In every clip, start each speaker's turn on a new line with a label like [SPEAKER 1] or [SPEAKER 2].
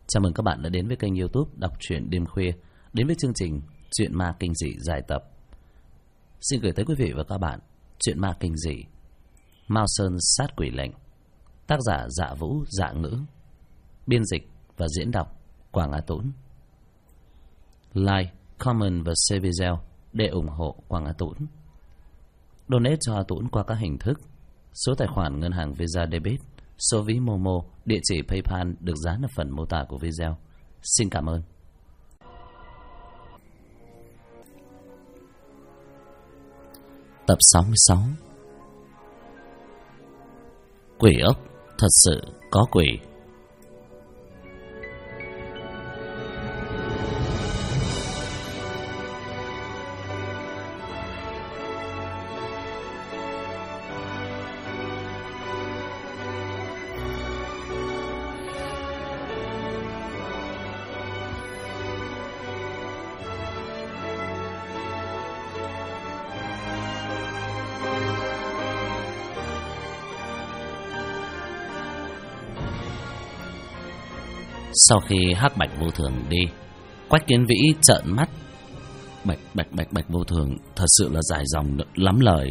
[SPEAKER 1] Chào mừng các bạn đã đến với kênh YouTube Đọc truyện đêm khuya, đến với chương trình Truyện ma kinh dị dài tập. Xin gửi tới quý vị và các bạn truyện ma kinh dị Mao Sơn sát quỷ lệnh, tác giả Dạ Vũ Dạ Ngữ, biên dịch và diễn đọc Quảng Á Tũng. Like, comment và share video để ủng hộ Quảng Á Tũng. Donate cho A Tũng qua các hình thức: số tài khoản ngân hàng Visa Debit, số ví Momo, địa chỉ PayPal được dán ở phần mô tả của video. Xin cảm ơn. Tập 66. Quỷ ốc thật sự có quỷ. Sau khi Hắc Bạch Vô Thường đi, Quách Kiến Vĩ trợn mắt. Bạch Vô Thường thật sự là dài dòng lắm lời.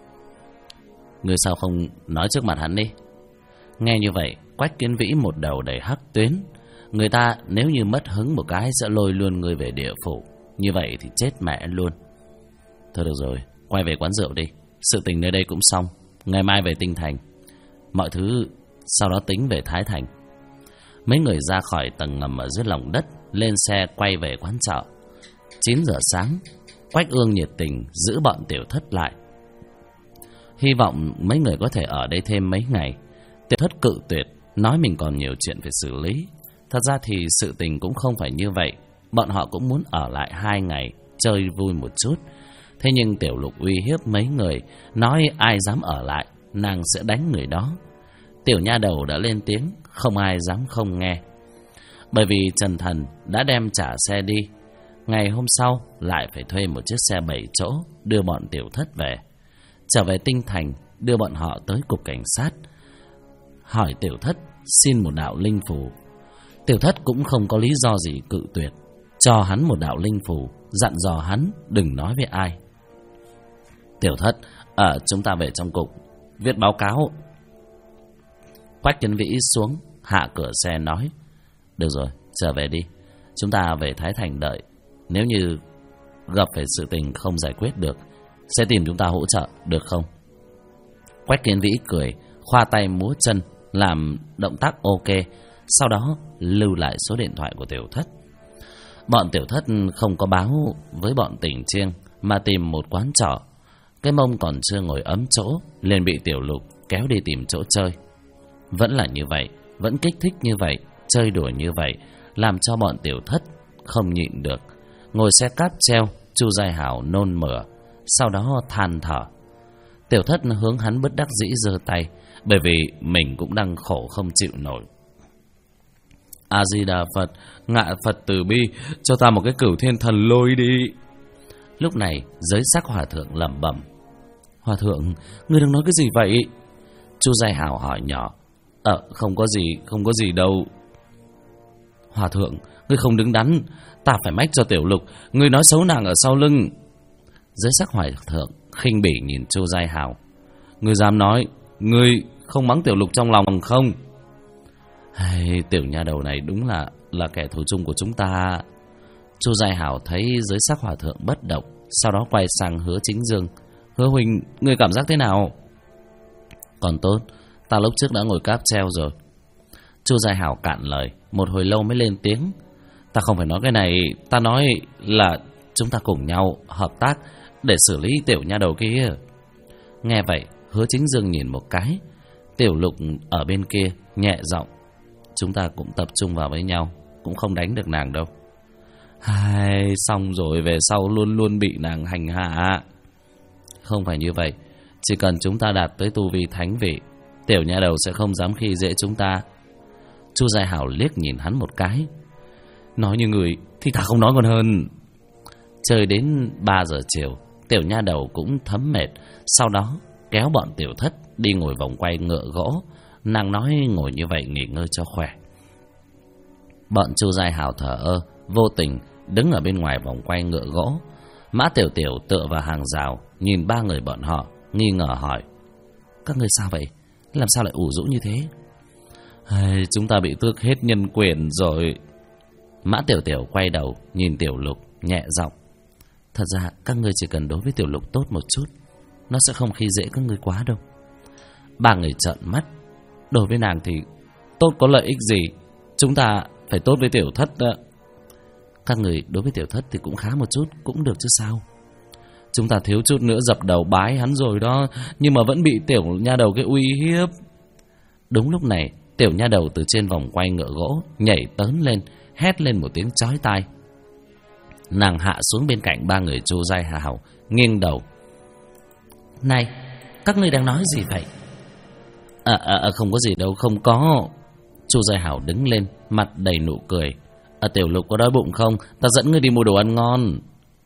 [SPEAKER 1] Ngươi sao không nói trước mặt hắn đi? Nghe như vậy, Quách Kiến Vĩ một đầu đầy hắc tuyến. Người ta nếu như mất hứng một cái sẽ lôi luôn người về địa phủ, như vậy thì chết mẹ luôn. Thôi được rồi, quay về quán rượu đi. Sự tình nơi đây cũng xong, ngày mai về Tinh Thành. Mọi thứ sau đó tính về Thái Thành. Mấy người ra khỏi tầng ngầm ở dưới lòng đất, lên xe quay về quán trọ. 9 giờ sáng, Quách Ương nhiệt tình giữ bọn Tiểu Thất lại, hy vọng mấy người có thể ở đây thêm mấy ngày. Tiểu Thất cự tuyệt, nói mình còn nhiều chuyện phải xử lý. Thật ra thì sự tình cũng không phải như vậy. Bọn họ cũng muốn ở lại 2 ngày, chơi vui một chút. Thế nhưng Tiểu Lục uy hiếp mấy người, nói ai dám ở lại, nàng sẽ đánh người đó. Tiểu nha đầu đã lên tiếng, không ai dám không nghe. Bởi vì Trần Thần đã đem trả xe đi. Ngày hôm sau lại phải thuê một chiếc xe 7 chỗ đưa bọn Tiểu Thất về. Trở về Tinh Thành, đưa bọn họ tới cục cảnh sát, hỏi Tiểu Thất xin một đạo linh phù. Tiểu Thất cũng không có lý do gì cự tuyệt, cho hắn một đạo linh phù, dặn dò hắn đừng nói với ai. Tiểu Thất, chúng ta về trong cục viết báo cáo. Quách Kiến Vĩ xuống, hạ cửa xe nói: được rồi, trở về đi. Chúng ta về Thái Thành đợi. Nếu như gặp phải sự tình không giải quyết được, sẽ tìm chúng ta hỗ trợ, được không? Quách Kiến Vĩ cười, khoa tay múa chân, làm động tác ok. Sau đó lưu lại số điện thoại của Tiểu Thất. Bọn Tiểu Thất không có báo với bọn Tỉnh Chiêng, mà tìm một quán trọ. Cái mông còn chưa ngồi ấm chỗ, liền bị Tiểu Lục kéo đi tìm chỗ chơi. Vẫn là như vậy, vẫn kích thích như vậy, chơi đùa như vậy, làm cho bọn Tiểu Thất không nhịn được. Ngồi xe cáp treo, Chu Giai Hảo nôn mửa, sau đó than thở. Tiểu Thất hướng hắn bất đắc dĩ giơ tay, bởi vì mình cũng đang khổ không chịu nổi. A Di Đà Phật, ngạ Phật từ bi, cho ta một cái Cửu Thiên Thần Lôi đi. Lúc này giới sắc hòa thượng lẩm bẩm: Hòa thượng, ngươi đang nói cái gì vậy? Chu Giai Hảo hỏi nhỏ: không có gì đâu. Hòa thượng, ngươi không đứng đắn, ta phải mách cho Tiểu Lục, ngươi nói xấu nàng ở sau lưng. Giới sắc hòa thượng khinh bỉ nhìn Chu Giai Hảo: ngươi dám nói, ngươi không mắng Tiểu Lục trong lòng không? Hay, tiểu nha đầu này đúng là kẻ thù chung của chúng ta. Chu Giai Hảo thấy giới sắc hòa thượng bất động, sau đó quay sang Hứa Chính Dương: Hứa huynh, ngươi cảm giác thế nào? Còn tốt, ta lúc trước đã ngồi cáp treo rồi. Chu Giai Hảo cạn lời, một hồi lâu mới lên tiếng: ta không phải nói cái này, ta nói là chúng ta cùng nhau hợp tác để xử lý tiểu nha đầu kia. Nghe vậy, Hứa Chính Dương nhìn một cái. Tiểu Lục ở bên kia nhẹ giọng: chúng ta cũng tập trung vào với nhau, cũng không đánh được nàng đâu. Hai, xong rồi, về sau luôn luôn bị nàng hành hạ. Không phải như vậy, chỉ cần chúng ta đạt tới tu vi thánh vị, tiểu nha đầu sẽ không dám khi dễ chúng ta. Chu Giai Hảo liếc nhìn hắn một cái: nói như người thì ta không nói còn hơn. Chơi đến 3 giờ chiều, tiểu nha đầu cũng thấm mệt, sau đó kéo bọn Tiểu Thất đi ngồi vòng quay ngựa gỗ. Nàng nói ngồi như vậy nghỉ ngơi cho khỏe. Bọn Chu Giai Hào thờ ơ, vô tình đứng ở bên ngoài vòng quay ngựa gỗ. Mã Tiểu Tiểu tựa vào hàng rào, nhìn ba người bọn họ, nghi ngờ hỏi: các ngươi sao vậy? Làm sao lại ủ rũ như thế? Chúng ta bị tước hết nhân quyền rồi. Mã Tiểu Tiểu quay đầu nhìn Tiểu Lục, nhẹ giọng: thật ra các ngươi chỉ cần đối với Tiểu Lục tốt một chút, nó sẽ không khi dễ các ngươi quá đâu. Ba người trợn mắt. Đối với nàng thì tốt có lợi ích gì? Chúng ta phải tốt với Tiểu Thất đó. Các người đối với Tiểu Thất thì cũng khá một chút, cũng được chứ sao. Chúng ta thiếu chút nữa dập đầu bái hắn rồi đó, nhưng mà vẫn bị Tiểu nha đầu cái uy hiếp. Đúng lúc này, Tiểu nha đầu từ trên vòng quay ngựa gỗ nhảy tớn lên, hét lên một tiếng chói tai. Nàng hạ xuống bên cạnh ba người Chu Giai Hào, nghiêng đầu: này, các ngươi đang nói gì vậy? Không có gì đâu, không có. Chu Giai Hào đứng lên, mặt đầy nụ cười: Tiểu Lục có đói bụng không? Ta dẫn ngươi đi mua đồ ăn ngon.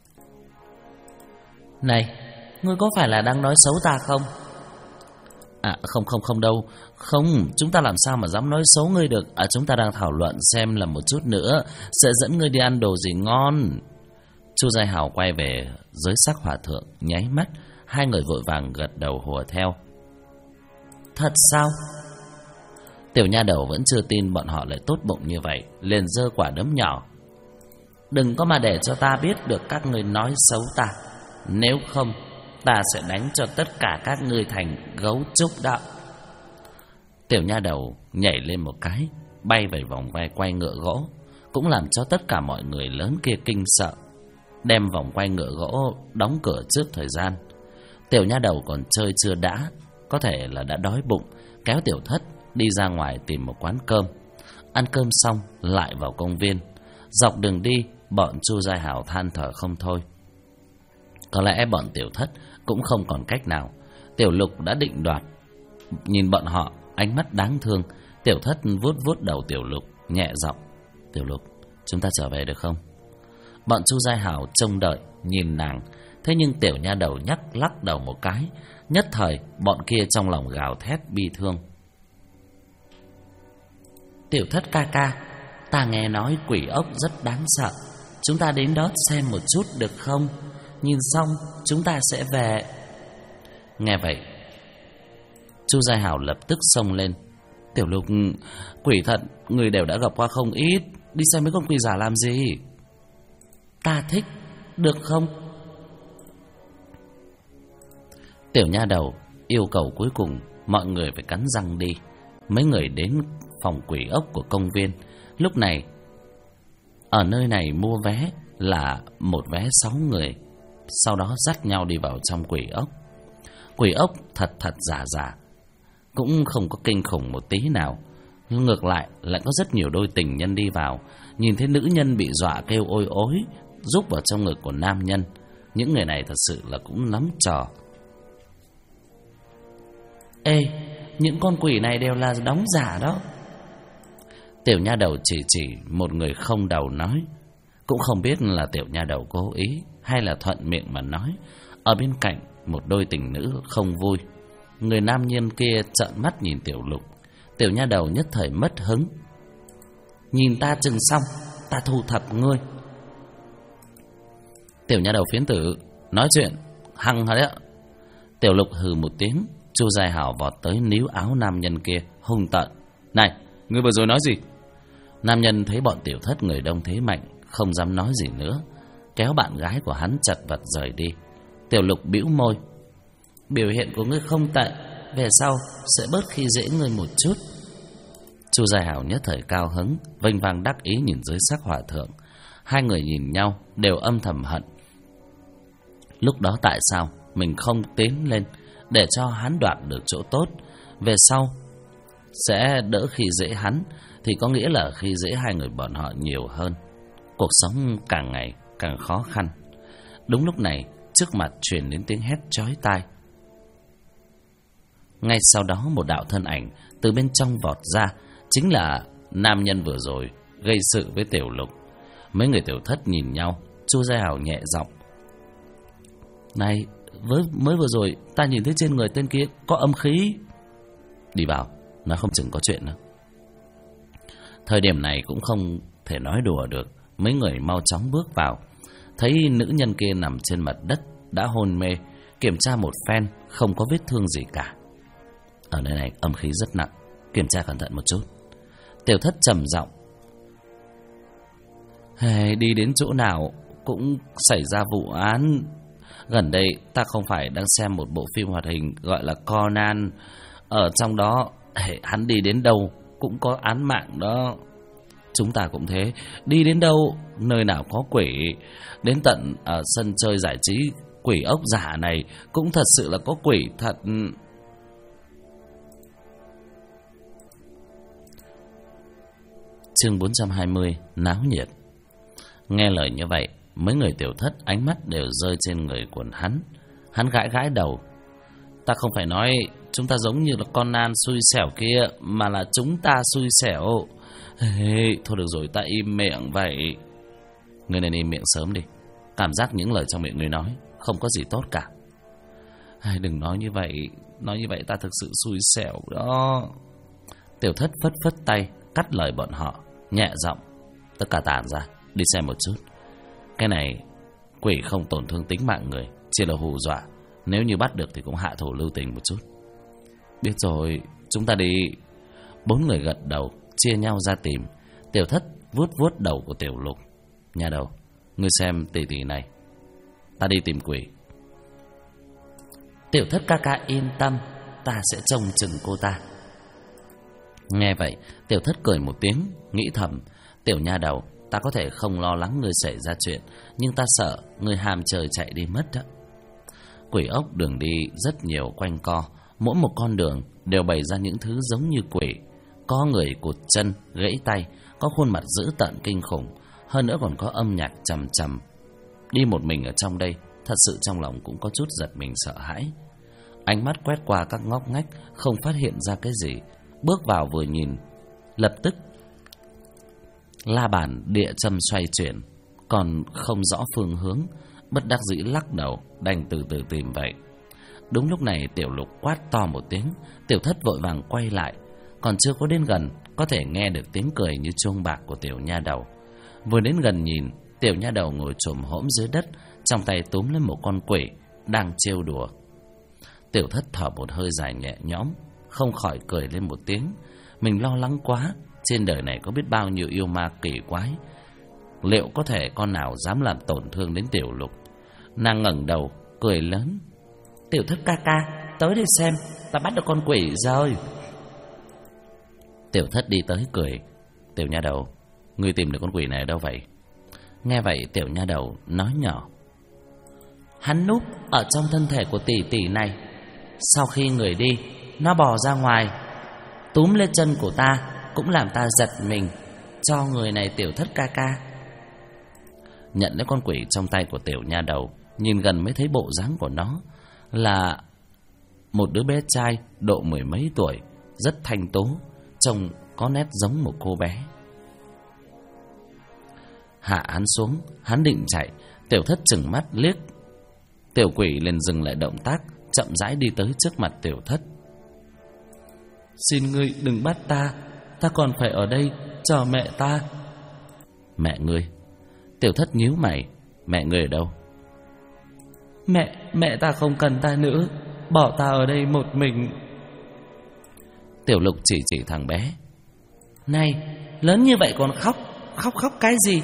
[SPEAKER 1] Này, ngươi có phải là đang nói xấu ta không? Không đâu. Không, chúng ta làm sao mà dám nói xấu ngươi được. Chúng ta đang thảo luận xem là một chút nữa sẽ dẫn ngươi đi ăn đồ gì ngon. Chu Giai Hào quay về giới sắc hòa thượng, nháy mắt. Hai người vội vàng gật đầu hùa theo. Thật sao? Tiểu nha đầu vẫn chưa tin bọn họ lại tốt bụng như vậy, liền giơ quả đấm nhỏ: đừng có mà để cho ta biết được các ngươi nói xấu ta, nếu không ta sẽ đánh cho tất cả các ngươi thành gấu trúc đó. Tiểu nha đầu nhảy lên một cái, bay về vòng quay ngựa gỗ, cũng làm cho tất cả mọi người lớn kia kinh sợ, đem vòng quay ngựa gỗ đóng cửa trước thời gian. Tiểu nha đầu còn chơi chưa đã, có thể là đã đói bụng, kéo Tiểu Thất đi ra ngoài tìm một quán cơm. Ăn cơm xong lại vào công viên. Dọc đường đi, bọn Chu Giai Hào than thở không thôi. Có lẽ bọn Tiểu Thất cũng không còn cách nào. Tiểu Lục đã định đoạt. Nhìn bọn họ, ánh mắt đáng thương. Tiểu Thất vuốt vuốt đầu Tiểu Lục, nhẹ giọng: Tiểu Lục, chúng ta trở về được không? Bọn Chu Giai Hào trông đợi, nhìn nàng. Thế nhưng Tiểu nha đầu lắc đầu một cái. Nhất thời bọn kia trong lòng gào thét bi thương. Tiểu Thất ca ca, ta nghe nói quỷ ốc rất đáng sợ, chúng ta đến đó xem một chút được không? Nhìn xong chúng ta sẽ về. Nghe vậy, Chu Giai Hào lập tức xông lên: Tiểu Lục, quỷ thật, người đều đã gặp qua không ít, đi xem mấy con quỷ giả làm gì? Ta thích, được không? Tiểu nha đầu yêu cầu cuối cùng mọi người phải cắn răng đi. Mấy người đến phòng quỷ ốc của công viên. Lúc này ở nơi này mua vé là một vé 6 người, sau đó dắt nhau đi vào trong quỷ ốc. Quỷ ốc thật giả, cũng không có kinh khủng một tí nào. Ngược lại có rất nhiều đôi tình nhân đi vào, nhìn thấy nữ nhân bị dọa kêu ôi ối, rúc vào trong ngực của nam nhân. Những người này thật sự là cũng nắm trò. Ê, những con quỷ này đều là đóng giả đó. Tiểu nha đầu chỉ một người không đầu nói. Cũng không biết là tiểu nha đầu cố ý hay là thuận miệng mà nói. Ở bên cạnh một đôi tình nữ không vui. Người nam nhân kia trợn mắt nhìn Tiểu Lục. Tiểu nha đầu nhất thời mất hứng: nhìn ta chừng xong, ta thu thập ngươi. Tiểu nha đầu phiến tử nói chuyện hăng hả đấy. Tiểu Lục hừ một tiếng. Chu Giai Hào vọt tới níu áo nam nhân kia, hung tợn: này, ngươi vừa rồi nói gì? Nam nhân thấy bọn Tiểu Thất người đông thế mạnh, không dám nói gì nữa, kéo bạn gái của hắn chật vật rời đi. Tiểu Lục bĩu môi: biểu hiện của ngươi không tệ, về sau sẽ bớt khi dễ ngươi một chút. Chu Giai Hào nhất thời cao hứng, vênh vang đắc ý nhìn dưới sắc hòa thượng. Hai người nhìn nhau đều âm thầm hận. Lúc đó tại sao mình không tiến lên để cho hắn đoạt được chỗ tốt, về sau sẽ đỡ khi dễ hắn, thì có nghĩa là khi dễ hai người bọn họ nhiều hơn. Cuộc sống càng ngày càng khó khăn. Đúng lúc này, trước mặt truyền đến tiếng hét chói tai. Ngay sau đó một đạo thân ảnh từ bên trong vọt ra, chính là nam nhân vừa rồi gây sự với Tiểu Lục. Mấy người Tiểu Thất nhìn nhau. Chu Giai Hào nhẹ giọng: này, mới vừa rồi ta nhìn thấy trên người tên kia có âm khí. Đi vào, nó không chừng có chuyện đâu. Thời điểm này cũng không thể nói đùa được. Mấy người mau chóng bước vào, thấy nữ nhân kia nằm trên mặt đất đã hôn mê. Kiểm tra một phen không có vết thương gì cả. Ở nơi này âm khí rất nặng, kiểm tra cẩn thận một chút. Tiểu Thất trầm giọng: đi đến chỗ nào cũng xảy ra vụ án. Gần đây ta không phải đang xem một bộ phim hoạt hình gọi là Conan. Ở trong đó hắn đi đến đâu cũng có án mạng đó. Chúng ta cũng thế, đi đến đâu nơi nào có quỷ. Đến tận ở sân chơi giải trí quỷ ốc giả này cũng thật sự là có quỷ thật. Chương 420: Náo nhiệt. Nghe lời như vậy, mấy người Tiểu Thất ánh mắt đều rơi trên người của hắn. Hắn gãi gãi đầu: ta không phải nói chúng ta giống như là Conan xui xẻo kia, mà là chúng ta xui xẻo. Thôi được rồi, ta im miệng vậy. Ngươi nên im miệng sớm đi. Cảm giác những lời trong miệng ngươi nói không có gì tốt cả. Đừng nói như vậy ta thực sự xui xẻo đó. Tiểu Thất phất phất tay cắt lời bọn họ, nhẹ giọng: tất cả tản ra, đi xem một chút. Cái này quỷ không tổn thương tính mạng người, chỉ là hù dọa. Nếu như bắt được thì cũng hạ thủ lưu tình một chút. Biết rồi, chúng ta đi. 4 người gật đầu, chia nhau ra tìm. Tiểu Thất vuốt vuốt đầu của Tiểu Lục: nhà đầu, ngươi xem tỷ tỷ này, ta đi tìm quỷ. Tiểu Thất ca ca yên tâm, ta sẽ trông chừng cô ta. Nghe vậy, Tiểu Thất cười một tiếng, nghĩ thầm: tiểu nha đầu, ta có thể không lo lắng ngươi xảy ra chuyện, nhưng ta sợ ngươi ham chơi chạy đi mất đó. Quỷ ốc đường đi rất nhiều quanh co, mỗi một con đường đều bày ra những thứ giống như quỷ. Có người cụt chân, gãy tay, có khuôn mặt dữ tợn kinh khủng, hơn nữa còn có âm nhạc trầm trầm. Đi một mình ở trong đây, thật sự trong lòng cũng có chút giật mình sợ hãi. Ánh mắt quét qua các ngóc ngách, không phát hiện ra cái gì. Bước vào vừa nhìn, lập tức la bàn địa châm xoay chuyển, còn không rõ phương hướng, bất đắc dĩ lắc đầu, đành từ từ tìm vậy. Đúng lúc này Tiểu Lục quát to một tiếng. Tiểu Thất vội vàng quay lại, còn chưa có đến gần, có thể nghe được tiếng cười như chuông bạc của tiểu nha đầu. Vừa đến gần nhìn, tiểu nha đầu ngồi chồm hổm dưới đất, trong tay túm lên một con quỷ đang trêu đùa. Tiểu Thất thở một hơi dài nhẹ nhõm, không khỏi cười lên một tiếng. Mình lo lắng quá, trên đời này có biết bao nhiêu yêu ma kỳ quái, liệu có thể con nào dám làm tổn thương đến Tiểu Lục. Nàng ngẩng đầu cười lớn: Tiểu Thất ca ca, tới đây xem, ta bắt được con quỷ rồi. Tiểu Thất đi tới cười: tiểu nha đầu, ngươi tìm được con quỷ này ở đâu vậy? Nghe vậy tiểu nha đầu nói nhỏ: hắn núp ở trong thân thể của tỷ tỷ này. Sau khi người đi, nó bò ra ngoài, túm lên chân của ta, cũng làm ta giật mình. Cho người này Tiểu Thất ca ca. Nhận lấy con quỷ trong tay của tiểu nha đầu, nhìn gần mới thấy bộ dáng của nó là một đứa bé trai độ 10 mấy tuổi, rất thanh tú, trông có nét giống một cô bé. Hạ hắn xuống, hắn định chạy. Tiểu Thất trừng mắt liếc tiểu quỷ, liền dừng lại động tác, chậm rãi đi tới trước mặt Tiểu Thất. Xin ngươi đừng bắt ta, ta còn phải ở đây chờ mẹ ta. Mẹ ngươi? Tiểu Thất nhíu mày: mẹ ngươi ở đâu? Mẹ ta không cần ta nữa, bỏ ta ở đây một mình. Tiểu Lục chỉ thằng bé: này, lớn như vậy còn khóc cái gì?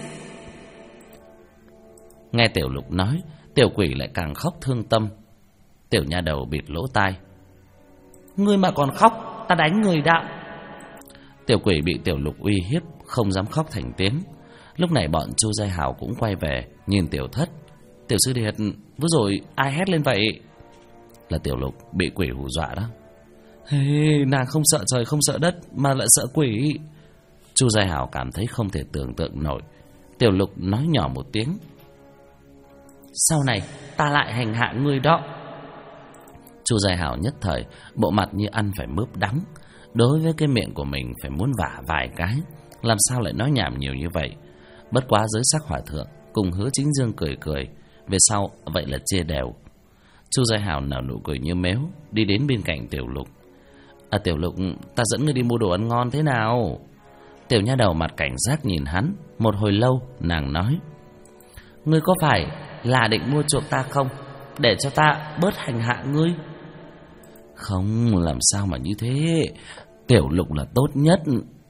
[SPEAKER 1] Nghe Tiểu Lục nói, tiểu quỷ lại càng khóc thương tâm. Tiểu nha đầu bịt lỗ tai: ngươi mà còn khóc, ta đánh người đạo. Tiểu quỷ bị Tiểu Lục uy hiếp, không dám khóc thành tiếng. Lúc này bọn Chu Giai Hảo cũng quay về, nhìn Tiểu Thất: tiểu sư điệt, vừa rồi ai hét lên vậy? Là Tiểu Lục bị quỷ hù dọa đó. Nàng không sợ trời không sợ đất, mà lại sợ quỷ. Chu Giai Hảo cảm thấy không thể tưởng tượng nổi. Tiểu Lục nói nhỏ một tiếng: sau này ta lại hành hạ ngươi đó. Chu Giai Hảo nhất thời bộ mặt như ăn phải mướp đắng. Đối với cái miệng của mình phải muốn vả vài cái, làm sao lại nói nhảm nhiều như vậy. Bất quá Giới Sắc Hòa Thượng cùng Hứa Chính Dương cười, về sau vậy là chia đều. Chu Giai Hảo nở nụ cười như mếu, đi đến bên cạnh Tiểu Lục. Tiểu Lục, ta dẫn ngươi đi mua đồ ăn ngon thế nào? Tiểu nha đầu mặt cảnh giác nhìn hắn. Một hồi lâu nàng nói: ngươi có phải là định mua chuộc ta không, để cho ta bớt hành hạ ngươi? Không, làm sao mà như thế. Tiểu Lục là tốt nhất.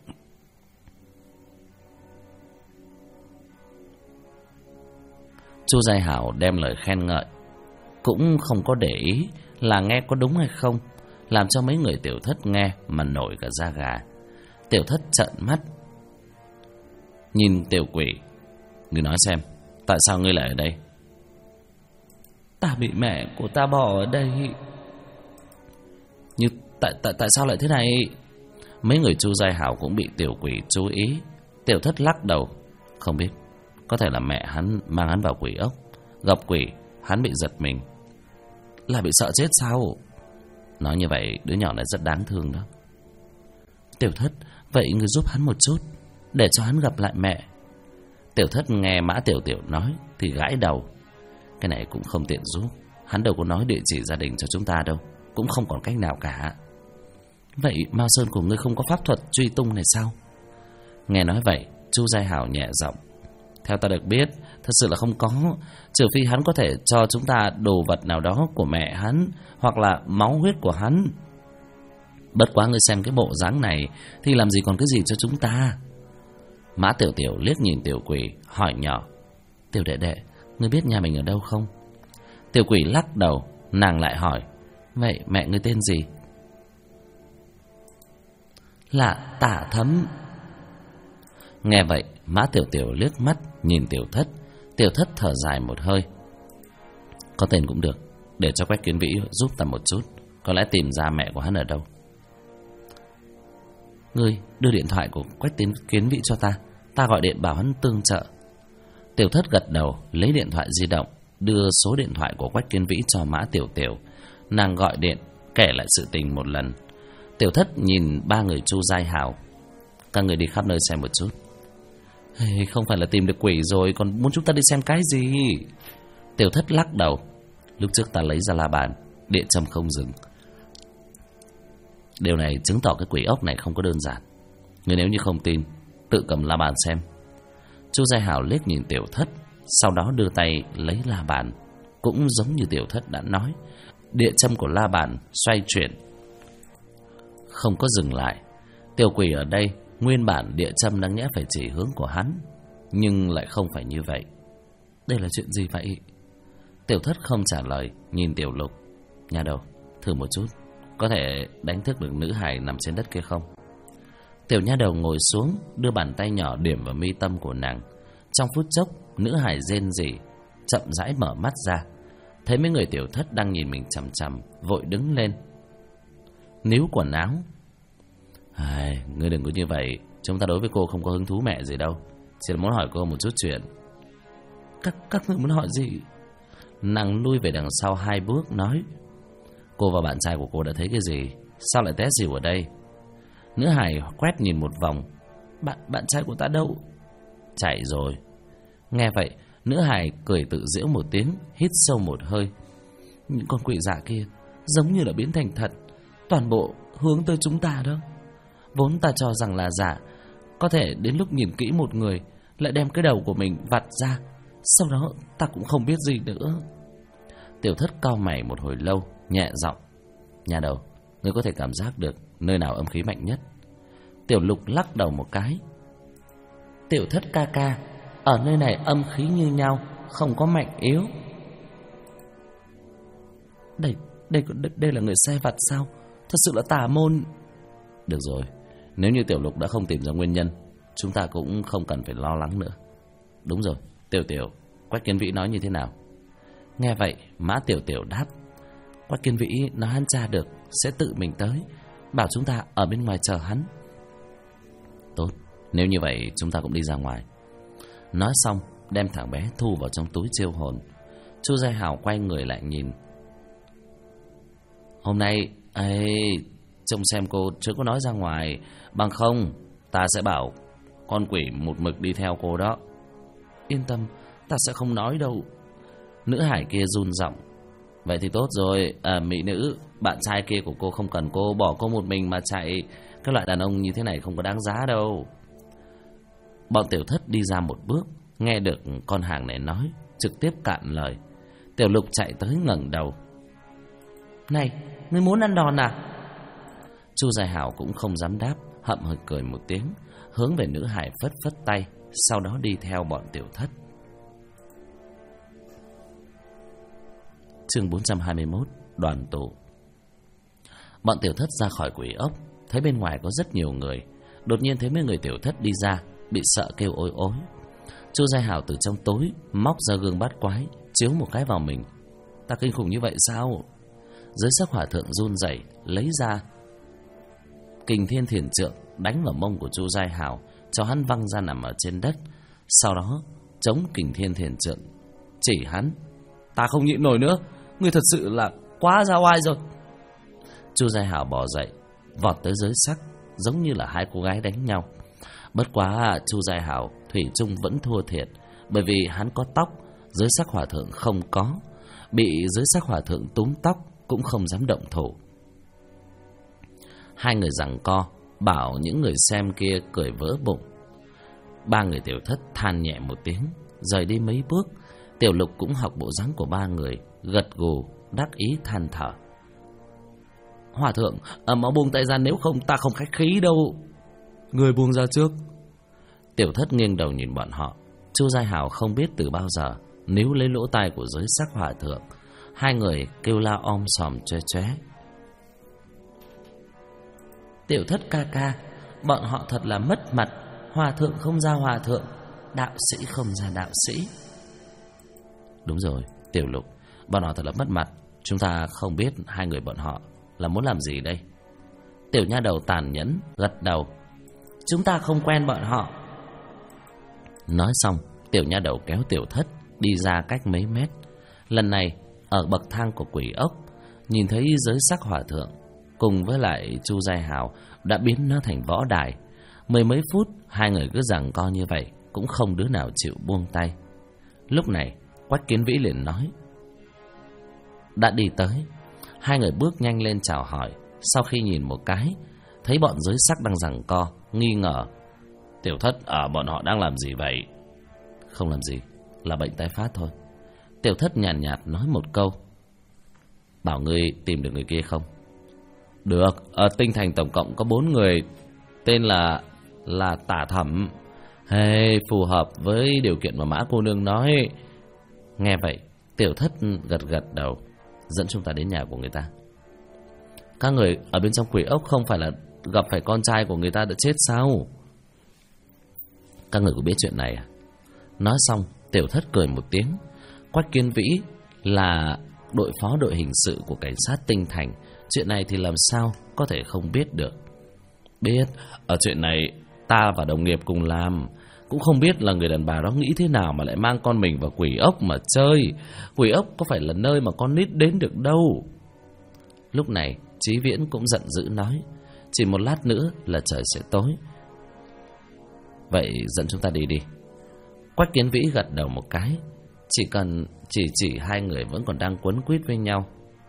[SPEAKER 1] Chu Giai Hảo đem lời khen ngợi, cũng không có để ý là nghe có đúng hay không, làm cho mấy người Tiểu Thất nghe mà nổi cả da gà. Tiểu Thất trợn mắt nhìn Tiểu Quỷ: ngươi nói xem, tại sao ngươi lại ở đây? Ta bị mẹ của ta bỏ ở đây. Nhưng tại sao lại thế này? Mấy người Chu Giai Hảo cũng bị Tiểu Quỷ chú ý. Tiểu Thất lắc đầu: không biết, có thể là mẹ hắn mang hắn vào quỷ ốc, gặp quỷ hắn bị giật mình, là bị sợ chết sao? Nói như vậy đứa nhỏ này rất đáng thương đó. Tiểu Thất, vậy ngươi giúp hắn một chút, để cho hắn gặp lại mẹ. Tiểu Thất nghe Mã Tiểu Tiểu nói thì gãi đầu: cái này cũng không tiện giúp, hắn đâu có nói địa chỉ gia đình cho chúng ta đâu, cũng không còn cách nào cả. Vậy Mao Sơn của ngươi không có pháp thuật truy tung này sao? Nghe nói vậy, Chu Giai Hảo nhẹ giọng: theo ta được biết, thật sự là không có, trừ phi hắn có thể cho chúng ta đồ vật nào đó của mẹ hắn, hoặc là máu huyết của hắn. Bất quá ngươi xem cái bộ dáng này thì làm gì còn cái gì cho chúng ta. Mã Tiểu Tiểu liếc nhìn Tiểu Quỷ, hỏi nhỏ: Tiểu đệ đệ, ngươi biết nhà mình ở đâu không? Tiểu Quỷ lắc đầu. Nàng lại hỏi: vậy mẹ ngươi tên gì? Là Tả Thấm. Nghe vậy, Mã Tiểu Tiểu liếc mắt nhìn Tiểu Thất. Tiểu Thất thở dài một hơi: có tên cũng được, để cho Quách Kiến Vĩ giúp ta một chút, có lẽ tìm ra mẹ của hắn ở đâu. Ngươi đưa điện thoại của Quách Kiến Vĩ cho ta, ta gọi điện bảo hắn tương trợ. Tiểu Thất gật đầu, lấy điện thoại di động, đưa số điện thoại của Quách Kiến Vĩ cho Mã Tiểu Tiểu. Nàng gọi điện kể lại sự tình một lần. Tiểu Thất nhìn ba người Chu Giai Hảo: các người đi khắp nơi xem một chút. Hey, không phải là tìm được quỷ rồi, còn muốn chúng ta đi xem cái gì? Tiểu Thất lắc đầu: lúc trước ta lấy ra la bàn, địa châm không dừng. Điều này chứng tỏ cái quỷ ốc này không có đơn giản. Người nếu như không tin, tự cầm la bàn xem. Chu Giai Hảo liếc nhìn Tiểu Thất, sau đó đưa tay lấy la bàn. Cũng giống như Tiểu Thất đã nói, địa châm của la bàn xoay chuyển, không có dừng lại. Tiểu Quỷ ở đây, nguyên bản địa châm đáng nhẽ phải chỉ hướng của hắn, nhưng lại không phải như vậy. Đây là chuyện gì vậy? Tiểu Thất không trả lời, nhìn Tiểu Lục: nhà đầu, thử một chút, có thể đánh thức được nữ hài nằm trên đất kia không? Tiểu nha đầu ngồi xuống, đưa bàn tay nhỏ điểm vào mi tâm của nàng. Trong phút chốc, nữ hài rên rỉ, chậm rãi mở mắt ra. Thấy mấy người Tiểu Thất đang nhìn mình chằm chằm, vội đứng lên, níu quần áo. Ngươi đừng có như vậy, chúng ta đối với cô không có hứng thú mẹ gì đâu, chỉ là muốn hỏi cô một chút chuyện. Các ngươi muốn hỏi gì? Nàng lui về đằng sau 2 bước nói: cô và bạn trai của cô đã thấy cái gì? Sao lại té xỉu ở đây? Nữ hài quét nhìn một vòng: Bạn trai của ta đâu? Chạy rồi. Nghe vậy, nữ hài cười tự giễu một tiếng, hít sâu một hơi. Những con quỷ dạ kia giống như là biến thành thật, toàn bộ hướng tới chúng ta đó. Vốn ta cho rằng là giả, có thể đến lúc nhìn kỹ một người lại đem cái đầu của mình vặt ra, sau đó ta cũng không biết gì nữa. Tiểu Thất cau mày một hồi lâu, nhẹ giọng: nhà đầu, ngươi có thể cảm giác được nơi nào âm khí mạnh nhất? Tiểu Lục lắc đầu một cái: Tiểu Thất ca ca, ở nơi này âm khí như nhau, không có mạnh yếu. Đây là người sai vặt sao? Thật sự là tà môn. Được rồi, nếu như Tiểu Lục đã không tìm ra nguyên nhân, chúng ta cũng không cần phải lo lắng nữa. Đúng rồi, Tiểu Tiểu, Quách Kiến Vĩ nói như thế nào? Nghe vậy, Mã Tiểu Tiểu đáp: Quách Kiến Vĩ nói hắn tra được sẽ tự mình tới, bảo chúng ta ở bên ngoài chờ hắn. Tốt, nếu như vậy chúng ta cũng đi ra ngoài. Nói xong, đem thằng bé thu vào trong túi chiêu hồn. Chu Giai Hảo quay người lại nhìn: hôm nay trông xem cô chưa có nói ra ngoài, bằng không ta sẽ bảo con quỷ một mực đi theo cô đó. Yên tâm, ta sẽ không nói đâu. Nữ hải kia run giọng: vậy thì tốt rồi, mỹ nữ, bạn trai kia của cô không cần cô, bỏ cô một mình mà chạy. Cái loại đàn ông như thế này không có đáng giá đâu. Bọn Tiểu Thất đi ra một bước, nghe được con hàng này nói, trực tiếp cạn lời. Tiểu Lục chạy tới ngẩng đầu. Này, ngươi muốn ăn đòn à? Chu Giai Hảo cũng không dám đáp, hậm hực cười một tiếng, hướng về nữ hải phất phất tay, sau đó đi theo bọn Tiểu Thất. Chương 421, đoàn tụ. Bọn Tiểu Thất ra khỏi quỷ ốc, thấy bên ngoài có rất nhiều người. Đột nhiên thấy mấy người Tiểu Thất đi ra, bị sợ kêu ối ối. Chu Giai Hảo từ trong tối móc ra gương bát quái, chiếu một cái vào mình. Ta kinh khủng như vậy sao? Giới sắc hỏa thượng run rẩy, lấy ra Kình Thiên Thiền Trượng đánh vào mông của Chu Giai Hảo, cho hắn văng ra nằm ở trên đất. Sau đó chống Kình Thiên Thiền Trượng chỉ hắn. Ta không nhịn nổi nữa, ngươi thật sự là quá ra oai rồi. Chu Giai Hảo bò dậy, vọt tới giới sắc, giống như là hai cô gái đánh nhau. Bất quá Chu Giai Hảo thủy chung vẫn thua thiệt, bởi vì hắn có tóc, giới sắc hỏa thượng không có. Bị giới sắc hỏa thượng túm tóc cũng không dám động thủ. Hai người giằng co, bảo những người xem kia cười vỡ bụng. Ba người Tiểu Thất than nhẹ một tiếng, rời đi mấy bước. Tiểu Lục cũng học bộ dáng của ba người, gật gù đắc ý than thở. Hòa thượng, mau buông tay ra, nếu không ta không khách khí đâu. Người buông ra trước. Tiểu Thất nghiêng đầu nhìn bọn họ. Chu Giai Hảo không biết từ bao giờ níu lấy lỗ tai của giới sắc hòa thượng. Hai người kêu la om sòm choe choé. Tiểu Thất ca ca, bọn họ thật là mất mặt. Hòa thượng không ra hòa thượng, đạo sĩ không ra đạo sĩ. Đúng rồi, Tiểu Lục, bọn họ thật là mất mặt. Chúng ta không biết hai người bọn họ là muốn làm gì đây. Tiểu nha đầu tàn nhẫn gật đầu. Chúng ta không quen bọn họ. Nói xong, tiểu nha đầu kéo Tiểu Thất đi ra cách mấy mét. Lần này ở bậc thang của quỷ ốc, nhìn thấy giới sắc hỏa thượng cùng với lại Chu Giai Hảo đã biến nó thành võ đài. Mười mấy phút hai người cứ giằng co như vậy, cũng không đứa nào chịu buông tay. Lúc này Quách Kiến Vĩ liền nói. Đã đi tới. Hai người bước nhanh lên chào hỏi. Sau khi nhìn một cái, thấy bọn giới sắc đang giằng co, nghi ngờ. Tiểu Thất, bọn họ đang làm gì vậy? Không làm gì, là bệnh tái phát thôi. Tiểu Thất nhàn nhạt nói một câu. Bảo ngươi tìm được người kia không? Được, ở Tinh Thành tổng cộng có 4 người, tên là Tả Thẩm. Hey, phù hợp với điều kiện mà Mã cô nương nói. Nghe vậy, Tiểu Thất gật đầu, dẫn chúng ta đến nhà của người ta. Các người ở bên trong quỷ ốc không phải là gặp phải con trai của người ta đã chết sao? Các người có biết chuyện này à? Nói xong, Tiểu Thất cười một tiếng. Quách Kiến Vĩ là đội phó đội hình sự của cảnh sát Tinh Thành, chuyện này thì làm sao có thể không biết được. Biết, ở chuyện này ta và đồng nghiệp cùng làm. Cũng không biết là người đàn bà đó nghĩ thế nào mà lại mang con mình vào quỷ ốc mà chơi. Quỷ ốc có phải là nơi mà con nít đến được đâu. Lúc này Chí Viễn cũng giận dữ nói. Chỉ một lát nữa là trời sẽ tối. Vậy dẫn chúng ta đi đi. Quách Kiến Vĩ gật đầu một cái. Chỉ hai người vẫn còn đang quấn quýt với nhau.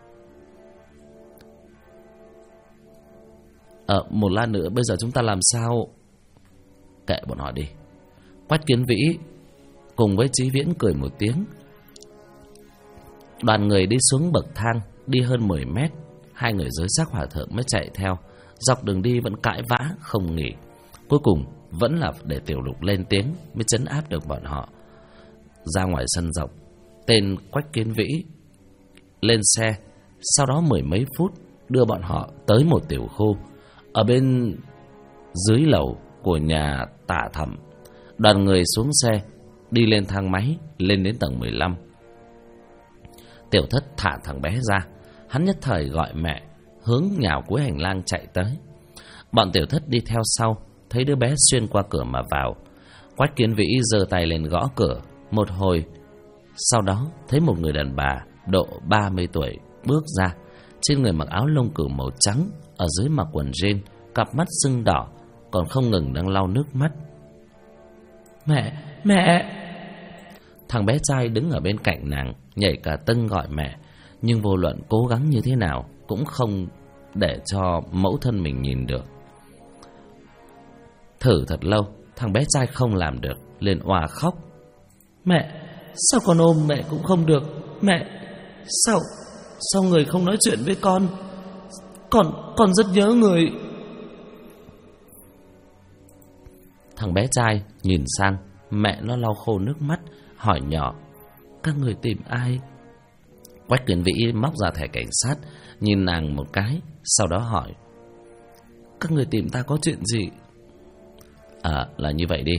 [SPEAKER 1] Một lát nữa bây giờ chúng ta làm sao? Kệ bọn họ đi. Quách Kiến Vĩ cùng với Chí Viễn cười một tiếng. Đoàn người đi xuống bậc thang, đi hơn 10 mét. Hai người giới sắc hỏa thượng mới chạy theo. Dọc đường đi vẫn cãi vã không nghỉ. Cuối cùng vẫn là để Tiểu Lục lên tiếng mới trấn áp được bọn họ. Ra ngoài sân rộng, tên Quách Kiến Vĩ lên xe. Sau đó 10 mấy phút đưa bọn họ tới một tiểu khu ở bên dưới lầu của nhà Tả Thẩm. Đoàn người xuống xe, đi lên thang máy, lên đến tầng 15. Tiểu Thất thả thằng bé ra. Hắn nhất thời gọi mẹ, hướng nhào cuối hành lang chạy tới. Bọn Tiểu Thất đi theo sau, thấy đứa bé xuyên qua cửa mà vào. Quách Kiến Vĩ giơ tay lên gõ cửa một hồi. Sau đó thấy một người đàn bà độ 30 tuổi bước ra. Trên người mặc áo lông cừu màu trắng, ở dưới mặc quần jean, cặp mắt sưng đỏ, còn không ngừng đang lau nước mắt. Mẹ! Thằng bé trai đứng ở bên cạnh nàng, nhảy cả tưng gọi mẹ. Nhưng vô luận cố gắng như thế nào cũng không để cho mẫu thân mình nhìn được. Thử thật lâu, Thằng bé trai không làm được, liền òa khóc. Mẹ, sao con ôm mẹ cũng không được? Mẹ, sao người không nói chuyện với con? Con rất nhớ người. Thằng bé trai nhìn sang, mẹ nó lau khô nước mắt, hỏi nhỏ: Các người tìm ai? Quách Kiến Vĩ móc ra thẻ cảnh sát, nhìn nàng một cái, sau đó hỏi: Các người tìm ta có chuyện gì? Là như vậy đi.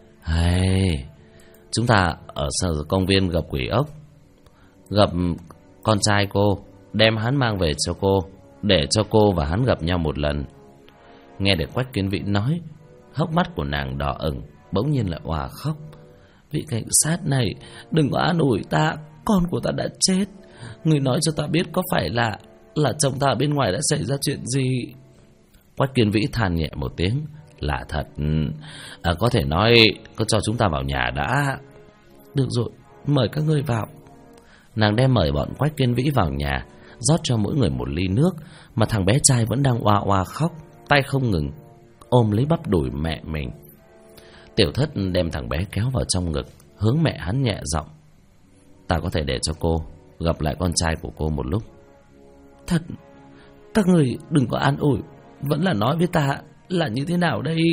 [SPEAKER 1] Chúng ta ở sở công viên gặp quỷ ốc, gặp con trai cô, đem hắn mang về cho cô, để cho cô và hắn gặp nhau một lần. Nghe được Quách Kiến Vĩ nói, hốc mắt của nàng đỏ ửng, bỗng nhiên lại òa khóc. Vị cảnh sát này, đừng có an ủi ta, con của ta đã chết. Người nói cho ta biết có phải là chồng ta ở bên ngoài đã xảy ra chuyện gì? Quách Kiến Vĩ than nhẹ một tiếng: Lạ thật. Có thể nói có cho chúng ta vào nhà đã. Được rồi, mời các ngươi vào. Nàng đem mời bọn Quách Kiến Vĩ vào nhà, rót cho mỗi người một ly nước, mà thằng bé trai vẫn đang oa oa khóc, tay không ngừng ôm lấy bắp đùi mẹ mình. Tiểu Thất đem thằng bé kéo vào trong ngực, hướng mẹ hắn nhẹ giọng: Ta có thể để cho cô gặp lại con trai của cô một lúc. Thật, các người đừng có an ủi, vẫn là nói với ta là như thế nào đây?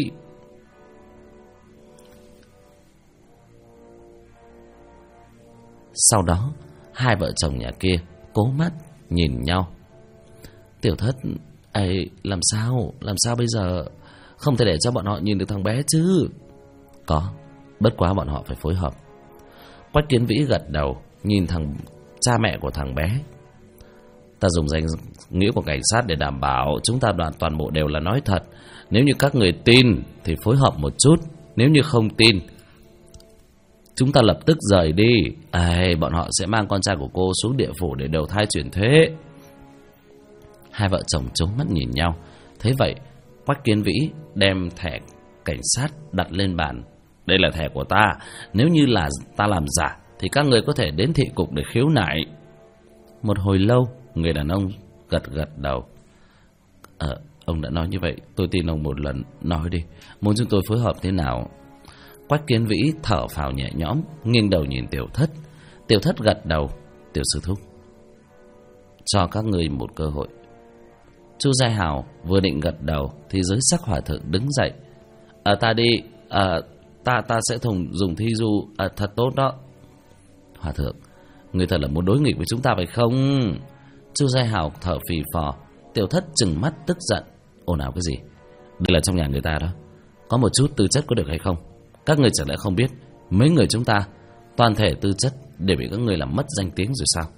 [SPEAKER 1] Sau đó, hai vợ chồng nhà kia cố mắt nhìn nhau. Tiểu Thất, làm sao bây giờ? Không thể để cho bọn họ nhìn được thằng bé chứ. Có, bất quá bọn họ phải phối hợp. Quách Kiến Vĩ gật đầu, nhìn cha mẹ của thằng bé. Ta dùng danh nghĩa của cảnh sát để đảm bảo chúng ta toàn bộ đều là nói thật. Nếu như các người tin thì phối hợp một chút, nếu như không tin, chúng ta lập tức rời đi. Bọn họ sẽ mang con trai của cô xuống địa phủ để đầu thai chuyển thế. Hai vợ chồng trố mắt nhìn nhau. Thế vậy, Quách Kiến Vĩ đem thẻ cảnh sát đặt lên bàn. Đây là thẻ của ta, nếu như là ta làm giả thì các người có thể đến thị cục để khiếu nại. Một hồi lâu, người đàn ông gật đầu. Ông đã nói như vậy, tôi tin ông một lần. Nói đi, muốn chúng tôi phối hợp thế nào? Quách Kiến Vĩ thở phào nhẹ nhõm, nghiêng đầu nhìn Tiểu Thất. Tiểu Thất gật đầu. Tiểu sư thúc, cho các người một cơ hội. Chu Giai Hào vừa định gật đầu thì Giới Sắc Hòa Thượng đứng dậy. Ta đi, ta sẽ dùng thi du. Thật tốt đó. Hòa Thượng, người thật là muốn đối nghịch với chúng ta phải không? Chu Giai Hào thở phì phò. Tiểu Thất trừng mắt tức giận. Ồn ào cái gì? Đây là trong nhà người ta đó. Có một chút tư chất có được hay không? Các người chẳng lẽ không biết mấy người chúng ta toàn thể tư chất để bị các người làm mất danh tiếng rồi sao?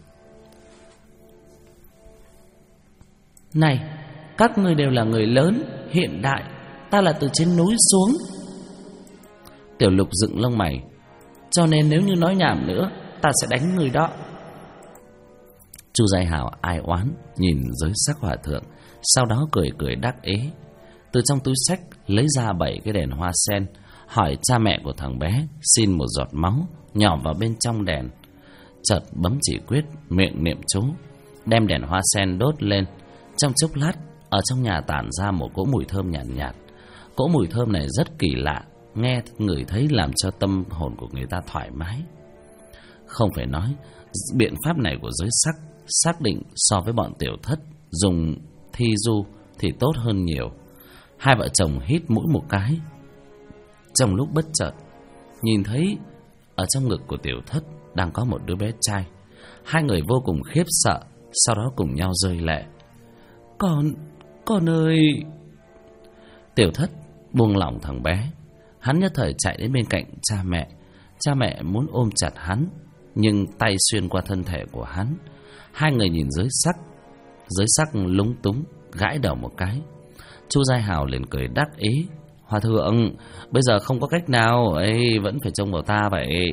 [SPEAKER 1] Này, các người đều là người lớn, hiện đại. Ta là từ trên núi xuống. Tiểu Lục dựng lông mày. Cho nên nếu như nói nhảm nữa, ta sẽ đánh người đó. Chu Giai Hào ai oán nhìn Giới Sắc Hòa Thượng, sau đó cười đắc ý. Từ trong túi xách lấy ra 7 cái đèn hoa sen, hỏi cha mẹ của thằng bé xin một giọt máu nhỏ vào bên trong đèn. Chợt bấm chỉ quyết, miệng niệm chú, đem đèn hoa sen đốt lên. Trong chốc lát, ở trong nhà tản ra một cỗ mùi thơm nhạt. Cỗ mùi thơm này rất kỳ lạ, nghe người thấy làm cho tâm hồn của người ta thoải mái. Không phải nói, biện pháp này của Giới Sắc xác định so với bọn Tiểu Thất dùng thi du thì tốt hơn nhiều. Hai vợ chồng hít mũi một cái. Trong lúc bất chợt, nhìn thấy ở trong ngực của Tiểu Thất đang có một đứa bé trai. Hai người vô cùng khiếp sợ, sau đó cùng nhau rơi lệ. Con ơi! Tiểu Thất buông lỏng thằng bé. Hắn nhất thời chạy đến bên cạnh cha mẹ. Cha mẹ muốn ôm chặt hắn, nhưng tay xuyên qua thân thể của hắn. Hai người nhìn Giới Sắc lúng túng, gãi đầu một cái. Chu Giai Hào liền cười đắc ý. Hòa Thượng, bây giờ không có cách nào, vẫn phải trông vào ta vậy.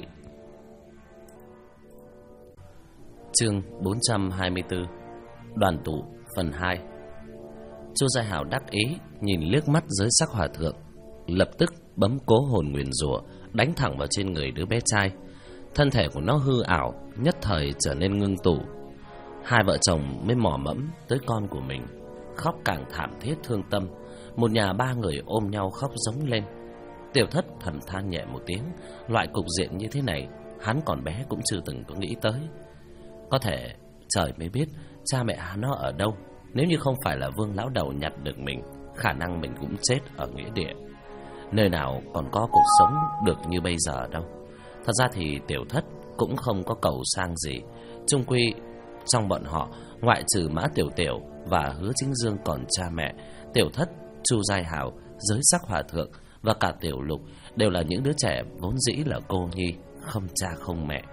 [SPEAKER 1] Chương 424, Đoàn tụ phần 2. Chu Giai Hào đắc ý nhìn liếc mắt Giới Sắc Hòa Thượng, lập tức bấm cố hồn nguyền rủa đánh thẳng vào trên người đứa bé trai. Thân thể của nó hư ảo, nhất thời trở nên ngưng tụ. Hai vợ chồng mới mò mẫm tới con của mình, khóc càng thảm thiết thương tâm. Một nhà 3 người ôm nhau khóc rống lên. Tiểu Thất thầm than nhẹ một tiếng. Loại cục diện như thế này hắn còn bé cũng chưa từng có nghĩ tới. Có thể trời mới biết cha mẹ hắn nó ở đâu. Nếu như không phải là Vương lão đầu nhặt được mình, khả năng mình cũng chết ở nghĩa địa. Nơi nào còn có cuộc sống được như bây giờ đâu. Thật ra thì Tiểu Thất cũng không có cầu sang gì. Chung quy trong bọn họ, ngoại trừ Mã Tiểu Tiểu và Hứa Chính Dương còn cha mẹ, Tiểu Thất, Chu Giai Hảo, Giới Sắc Hòa Thượng và cả Tiểu Lục đều là những đứa trẻ vốn dĩ là cô nhi, không cha không mẹ.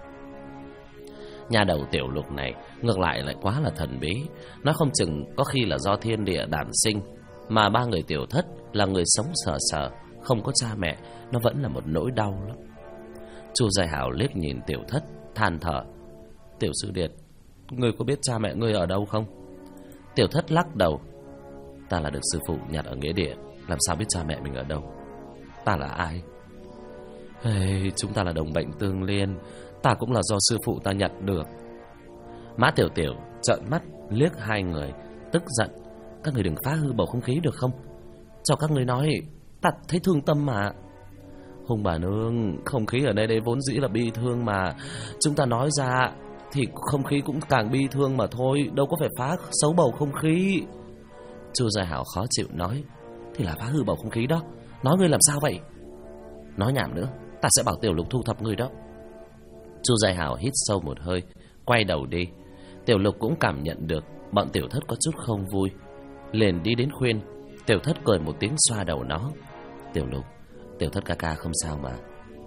[SPEAKER 1] Nhà đầu Tiểu Lục này ngược lại quá là thần bí. Nó không chừng có khi là do thiên địa đản sinh, mà ba người Tiểu Thất là người sống sờ sờ, không có cha mẹ, nó vẫn là một nỗi đau lắm. Chu Giai Hảo liếc nhìn Tiểu Thất, than thở: Tiểu sư điệt, ngươi có biết cha mẹ ngươi ở đâu không? Tiểu Thất lắc đầu: Ta là được sư phụ nhặt ở nghĩa địa, làm sao biết cha mẹ mình ở đâu? Ta là ai? Chúng ta là đồng bệnh tương liên, ta cũng là do sư phụ ta nhặt được. Mã Tiểu Tiểu trợn mắt liếc hai người, tức giận: Các người đừng phá hư bầu không khí được không? Cho các người nói, ta thấy thương tâm mà. Hùng bà nương, không khí ở đây vốn dĩ là bi thương mà. Chúng ta nói ra thì không khí cũng càng bi thương mà thôi, đâu có phải phá xấu bầu không khí. Chu Giai Hảo khó chịu nói: Thì là phá hư bầu không khí đó. Nói ngươi làm sao vậy? Nói nhảm nữa, ta sẽ bảo Tiểu Lục thu thập ngươi đó. Chu Giai Hảo hít sâu một hơi, quay đầu đi. Tiểu Lục cũng cảm nhận được bọn Tiểu Thất có chút không vui, liền đi đến khuyên. Tiểu Thất cười một tiếng xoa đầu nó: Tiểu Lục, Tiểu Thất ca ca không sao mà.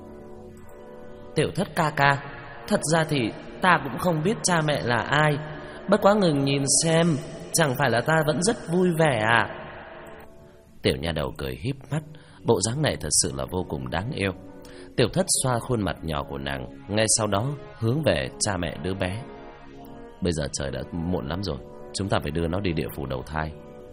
[SPEAKER 1] Tiểu Thất ca ca, thật ra thì ta cũng không biết cha mẹ là ai, bất quá ngừng nhìn xem, chẳng phải là ta vẫn rất vui vẻ à? Tiểu nha đầu cười híp mắt, bộ dáng này thật sự là vô cùng đáng yêu. Tiểu Thất xoa khuôn mặt nhỏ của nàng, ngay sau đó hướng về cha mẹ đứa bé: Bây giờ trời đã muộn lắm rồi, chúng ta phải đưa nó đi địa phủ đầu thai.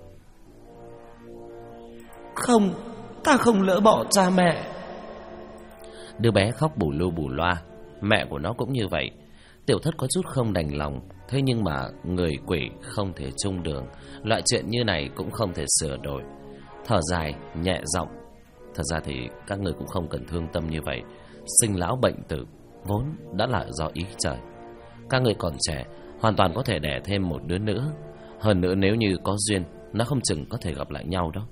[SPEAKER 1] Không, ta không lỡ bỏ cha mẹ. Đứa bé khóc bù lu bù loa, mẹ của nó cũng như vậy. Tiểu Thất có chút không đành lòng, thế nhưng mà người quỷ không thể chung đường, loại chuyện như này cũng không thể sửa đổi. Thở dài nhẹ giọng: Thật ra thì các người cũng không cần thương tâm như vậy. Sinh lão bệnh tử vốn đã là do ý trời. Các người còn trẻ, hoàn toàn có thể đẻ thêm một đứa nữa. Hơn nữa nếu như có duyên, nó không chừng có thể gặp lại nhau đó.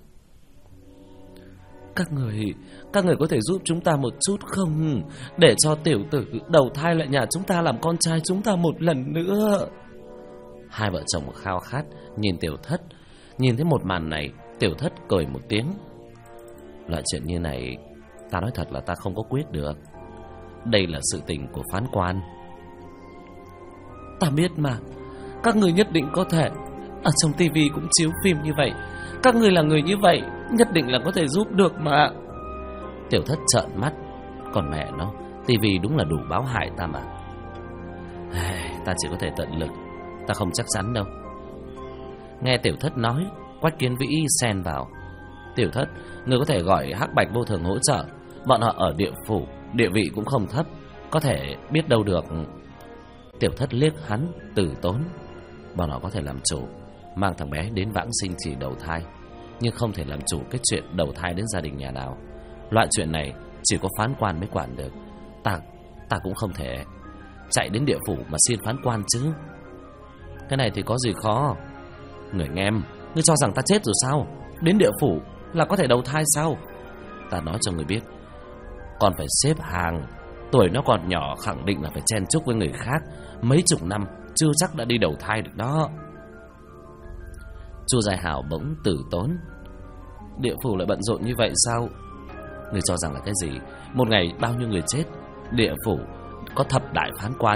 [SPEAKER 1] Các người có thể giúp chúng ta một chút không? Để cho tiểu tử đầu thai lại nhà chúng ta làm con trai chúng ta một lần nữa. Hai vợ chồng khao khát nhìn Tiểu Thất. Nhìn thấy một màn này, Tiểu Thất cười một tiếng: Loại chuyện như này, ta nói thật là ta không có quyết được. Đây là sự tình của phán quan. Ta biết mà, các người nhất định có thể. Ở trong tivi cũng chiếu phim như vậy. Các người là người như vậy, nhất định là có thể giúp được mà. Tiểu Thất trợn mắt: Còn mẹ nó, tivi đúng là đủ báo hại ta mà. Ta chỉ có thể tận lực, ta không chắc chắn đâu. Nghe Tiểu Thất nói, Quách Kiến Vĩ xen vào: Tiểu Thất, người có thể gọi Hắc Bạch Vô Thường hỗ trợ. Bọn họ ở địa phủ, địa vị cũng không thấp, có thể biết đâu được. Tiểu Thất liếc hắn từ tốn: Bọn họ có thể làm chủ, mang thằng bé đến vãng sinh chỉ đầu thai, nhưng không thể làm chủ cái chuyện đầu thai đến gia đình nhà nào. Loại chuyện này chỉ có phán quan mới quản được. Ta cũng không thể chạy đến địa phủ mà xin phán quan chứ. Cái này thì có gì khó? Người nghe em, ngươi cho rằng ta chết rồi sao? Đến địa phủ là có thể đầu thai sao? Ta nói cho người biết, còn phải xếp hàng. Tuổi nó còn nhỏ, khẳng định là phải chen chúc với người khác mấy chục năm, chưa chắc đã đi đầu thai được đó. Chu Giai Hảo bỗng từ tốn: Địa phủ lại bận rộn như vậy sao? Người cho rằng là cái gì? Một ngày bao nhiêu người chết? Địa phủ có thập đại phán quan.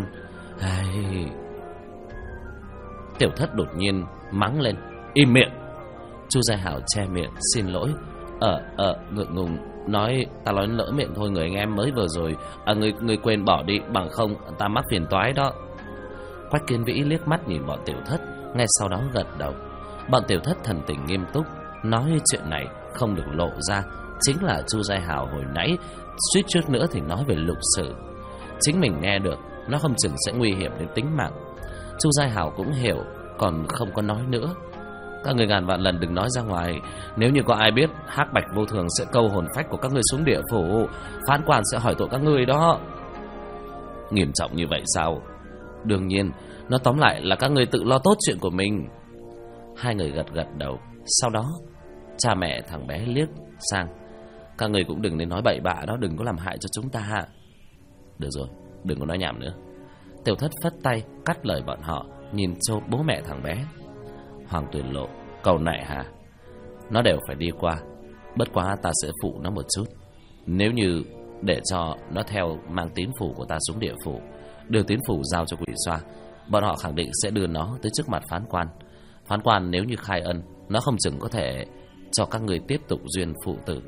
[SPEAKER 1] Tiểu Thất đột nhiên mắng lên: Im miệng! Chu Giai Hảo che miệng xin lỗi: ngượng ngùng nói, ta nói lỡ miệng thôi người anh em mới vừa rồi. Người quên bỏ đi, bằng không ta mắc phiền toái đó. Quách Kiến Vĩ liếc mắt nhìn bọn Tiểu Thất, ngay sau đó gật đầu. Bọn Tiểu Thất thần tình nghiêm túc, nói chuyện này không được lộ ra. Chính là Chu Giai Hảo hồi nãy suýt chút nữa thì nói về lục sử. Chính mình nghe được, nó không chừng sẽ nguy hiểm đến tính mạng. Chu Giai Hảo cũng hiểu, còn không có nói nữa. Các người ngàn vạn lần đừng nói ra ngoài. Nếu như có ai biết, Hắc Bạch Vô Thường sẽ câu hồn phách của các người xuống địa phủ. Phán quan sẽ hỏi tội các người đó. Nghiêm trọng như vậy sao? Đương nhiên, nó tóm lại là các người tự lo tốt chuyện của mình. Hai người gật gật đầu. Sau đó cha mẹ thằng bé liếc sang. Các người cũng đừng nên nói bậy bạ đó, đừng có làm hại cho chúng ta. Được rồi, đừng có nói nhảm nữa. Tiểu Thất phất tay cắt lời bọn họ, nhìn cho bố mẹ thằng bé. Hoàng Tuyền Lộ, câu này hả? Nó đều phải đi qua. Bất quá ta sẽ phụ nó một chút. Nếu như để cho nó theo mang tín phủ của ta xuống địa phủ, đưa tín phủ giao cho Quỷ Xoa, bọn họ khẳng định sẽ đưa nó tới trước mặt phán quan. Phán quan nếu như khai ân, nó không chừng có thể cho các người tiếp tục duyên phụ tử.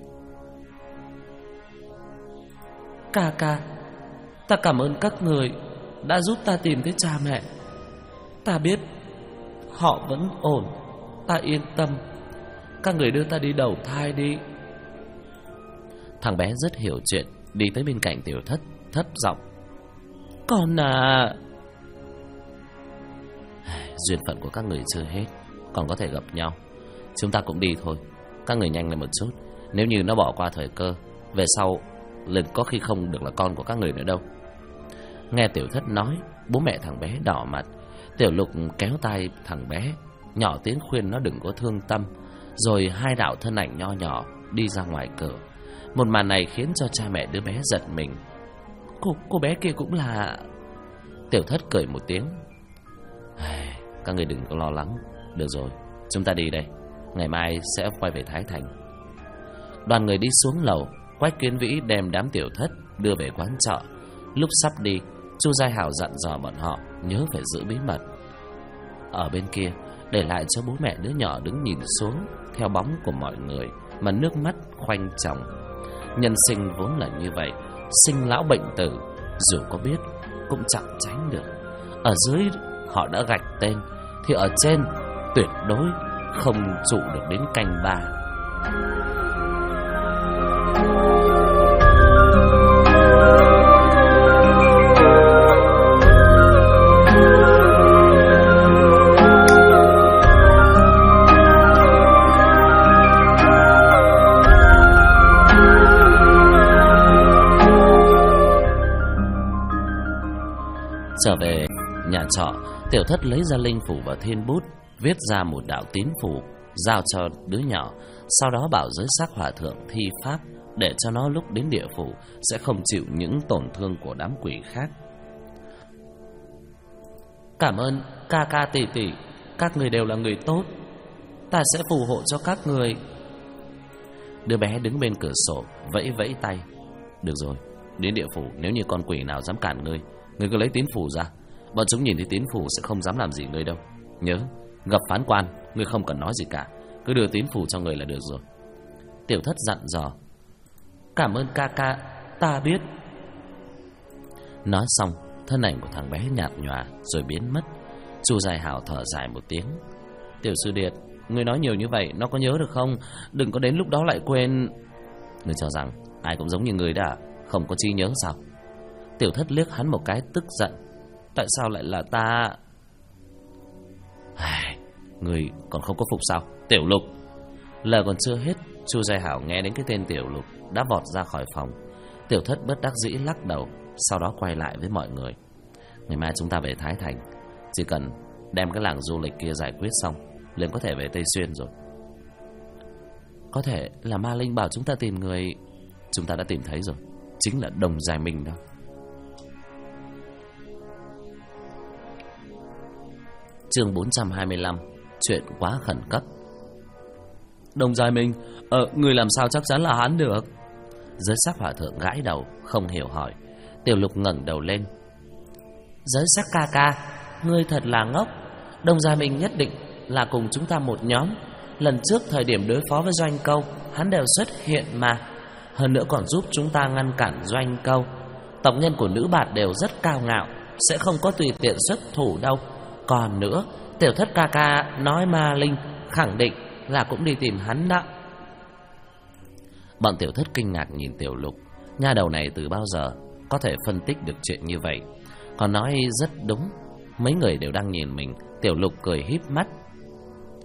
[SPEAKER 1] Ca ca, ta cảm ơn các người đã giúp ta tìm thấy cha mẹ. Ta biết họ vẫn ổn, ta yên tâm. Các người đưa ta đi đầu thai đi. Thằng bé rất hiểu chuyện, đi tới bên cạnh Tiểu Thất, thấp giọng: Con à. Duyên phận của các người chưa hết, còn có thể gặp nhau. Chúng ta cũng đi thôi. Các người nhanh lên một chút. Nếu như nó bỏ qua thời cơ, về sau lần có khi không được là con của các người nữa đâu. Nghe Tiểu Thất nói, bố mẹ thằng bé đỏ mặt. Tiểu Lục kéo tay thằng bé, nhỏ tiếng khuyên nó đừng có thương tâm. Rồi hai đạo thân ảnh nho nhỏ đi ra ngoài cửa. Một màn này khiến cho cha mẹ đứa bé giật mình. Cô bé kia cũng là... Tiểu Thất cười một tiếng: Các người đừng có lo lắng. Được rồi, chúng ta đi đây. Ngày mai sẽ quay về Thái Thành. Đoàn người đi xuống lầu. Quách Kiến Vĩ đem đám Tiểu Thất đưa về quán trọ. Lúc sắp đi, Chu Giai Hảo dặn dò bọn họ nhớ phải giữ bí mật. Ở bên kia, để lại cho bố mẹ đứa nhỏ đứng nhìn xuống theo bóng của mọi người mà nước mắt khoanh tròng. Nhân sinh vốn là như vậy, sinh lão bệnh tử, dù có biết cũng chẳng tránh được. Ở dưới họ đã gạch tên, thì ở trên tuyệt đối không trụ được đến canh ba. Trở về nhà trọ, Tiểu Thất lấy ra linh phủ và thiên bút, viết ra một đạo tín phủ giao cho đứa nhỏ. Sau đó bảo Giới Sắc Hòa Thượng thi pháp, để cho nó lúc đến địa phủ sẽ không chịu những tổn thương của đám quỷ khác. Cảm ơn ca ca tỷ tỷ, các người đều là người tốt, ta sẽ phù hộ cho các người. Đứa bé đứng bên cửa sổ vẫy vẫy tay. Được rồi, đến địa phủ nếu như con quỷ nào dám cản ngươi, ngươi cứ lấy tín phủ ra. Bọn chúng nhìn thấy tín phủ sẽ không dám làm gì ngươi đâu. Nhớ, gặp phán quan, ngươi không cần nói gì cả, cứ đưa tín phủ cho người là được rồi. Tiểu Thất dặn dò. Cảm ơn ca ca, ta biết. Nói xong, thân ảnh của thằng bé nhạt nhòa rồi biến mất. Chu Giai Hảo thở dài một tiếng. Tiểu sư điệt, ngươi nói nhiều như vậy nó có nhớ được không? Đừng có đến lúc đó lại quên. Ngươi cho rằng ai cũng giống như ngươi đã không có trí nhớ sao? Tiểu Thất liếc hắn một cái tức giận. Tại sao lại là ta? Ngươi còn không có phục sao? Tiểu Lục. Lời còn chưa hết, Chu Giai Hảo nghe đến cái tên Tiểu Lục đã vọt ra khỏi phòng. Tiểu Thất bất đắc dĩ lắc đầu, sau đó quay lại với mọi người. Ngày mai chúng ta về Thái Thành, chỉ cần đem cái làng du lịch kia giải quyết xong liền có thể về Tây Xuyên rồi. Có thể là Ma Linh bảo chúng ta tìm người. Chúng ta đã tìm thấy rồi, chính là Đồng Giai Minh đó. Chương 425. Chuyện quá khẩn cấp. Đồng Giai Minh, người làm sao chắc chắn là hắn được? Giới Sắc Hòa Thượng gãi đầu, không hiểu hỏi. Tiểu Lục ngẩng đầu lên. Giới Sắc ca ca, ngươi thật là ngốc. Đồng Giai Minh nhất định là cùng chúng ta một nhóm. Lần trước thời điểm đối phó với Doanh Câu, hắn đều xuất hiện mà. Hơn nữa còn giúp chúng ta ngăn cản Doanh Câu. Tộc nhân của nữ bạt đều rất cao ngạo, sẽ không có tùy tiện xuất thủ đâu. Còn nữa, Tiểu Thất ca ca nói Ma Linh khẳng định là cũng đi tìm hắn đó. Bọn Tiểu Thất kinh ngạc nhìn Tiểu Lục. Nha đầu này từ bao giờ có thể phân tích được chuyện như vậy? Còn nói rất đúng, mấy người đều đang nhìn mình. Tiểu Lục cười híp mắt.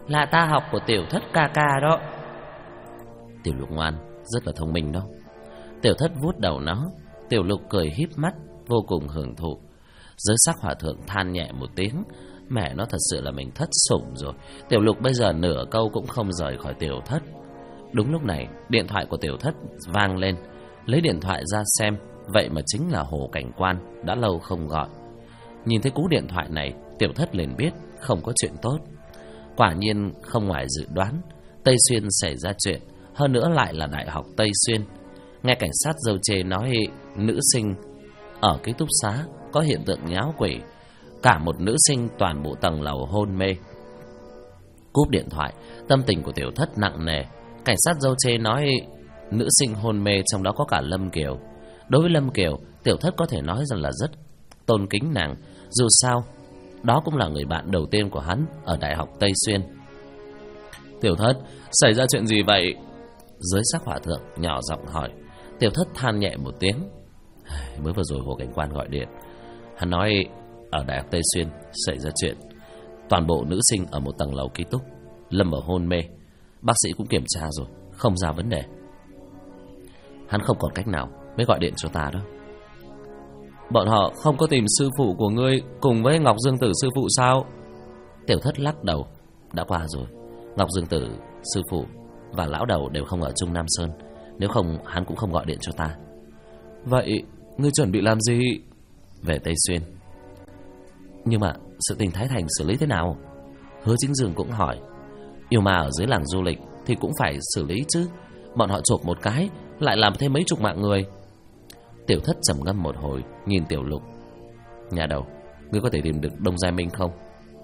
[SPEAKER 2] Là ta học của Tiểu Thất ca ca đó.
[SPEAKER 1] Tiểu Lục ngoan, rất là thông minh đó. Tiểu Thất vuốt đầu nó. Tiểu Lục cười híp mắt, vô cùng hưởng thụ. Giới sắc hòa thượng than nhẹ một tiếng. Mẹ nó, thật sự là mình thất sủng rồi. Tiểu Lục bây giờ nửa câu cũng không rời khỏi Tiểu Thất. Đúng lúc này, điện thoại của Tiểu Thất vang lên. Lấy điện thoại ra xem, vậy mà chính là Hồ Cảnh Quan, đã lâu không gọi. Nhìn thấy cú điện thoại này, Tiểu Thất liền biết không có chuyện tốt. Quả nhiên không ngoài dự đoán, Tây Xuyên xảy ra chuyện, hơn nữa lại là Đại học Tây Xuyên. Nghe cảnh sát dâu chê nói nữ sinh ở ký túc xá có hiện tượng nháo quỷ, cả một nữ sinh toàn bộ tầng lầu hôn mê. Cúp điện thoại, tâm tình của Tiểu Thất nặng nề. Cảnh sát dâu chê nói nữ sinh hôn mê, trong đó có cả Lâm Kiều. Đối với Lâm Kiều, Tiểu Thất có thể nói rằng là rất tôn kính nàng. Dù sao, đó cũng là người bạn đầu tiên của hắn ở Đại học Tây Xuyên. Tiểu Thất, xảy ra chuyện gì vậy? Giới sắc hòa thượng nhỏ giọng hỏi. Tiểu Thất than nhẹ một tiếng. Mới vừa rồi Hồ Cảnh Quan gọi điện. Hắn nói ở Đại học Tây Xuyên xảy ra chuyện, toàn bộ nữ sinh ở một tầng lầu ký túc lâm vào hôn mê. Bác sĩ cũng kiểm tra rồi, không ra vấn đề. Hắn không còn cách nào mới gọi điện cho ta đó. Bọn họ không có tìm sư phụ của ngươi cùng với Ngọc Dương Tử sư phụ sao? Tiểu Thất lắc đầu. Đã qua rồi. Ngọc Dương Tử sư phụ và lão đầu đều không ở Trung Nam Sơn. Nếu không hắn cũng không gọi điện cho ta. Vậy ngươi chuẩn bị làm gì? Về Tây Xuyên. Nhưng mà sự tình Thái Thành xử lý thế nào? Hứa Chính Dương cũng hỏi. Yêu ma ở dưới làng du lịch thì cũng phải xử lý chứ. Bọn họ chộp một cái lại làm thêm mấy chục mạng người. Tiểu Thất trầm ngâm một hồi, nhìn Tiểu Lục. Nhà đầu, ngươi có thể tìm được Đông Giai Minh không?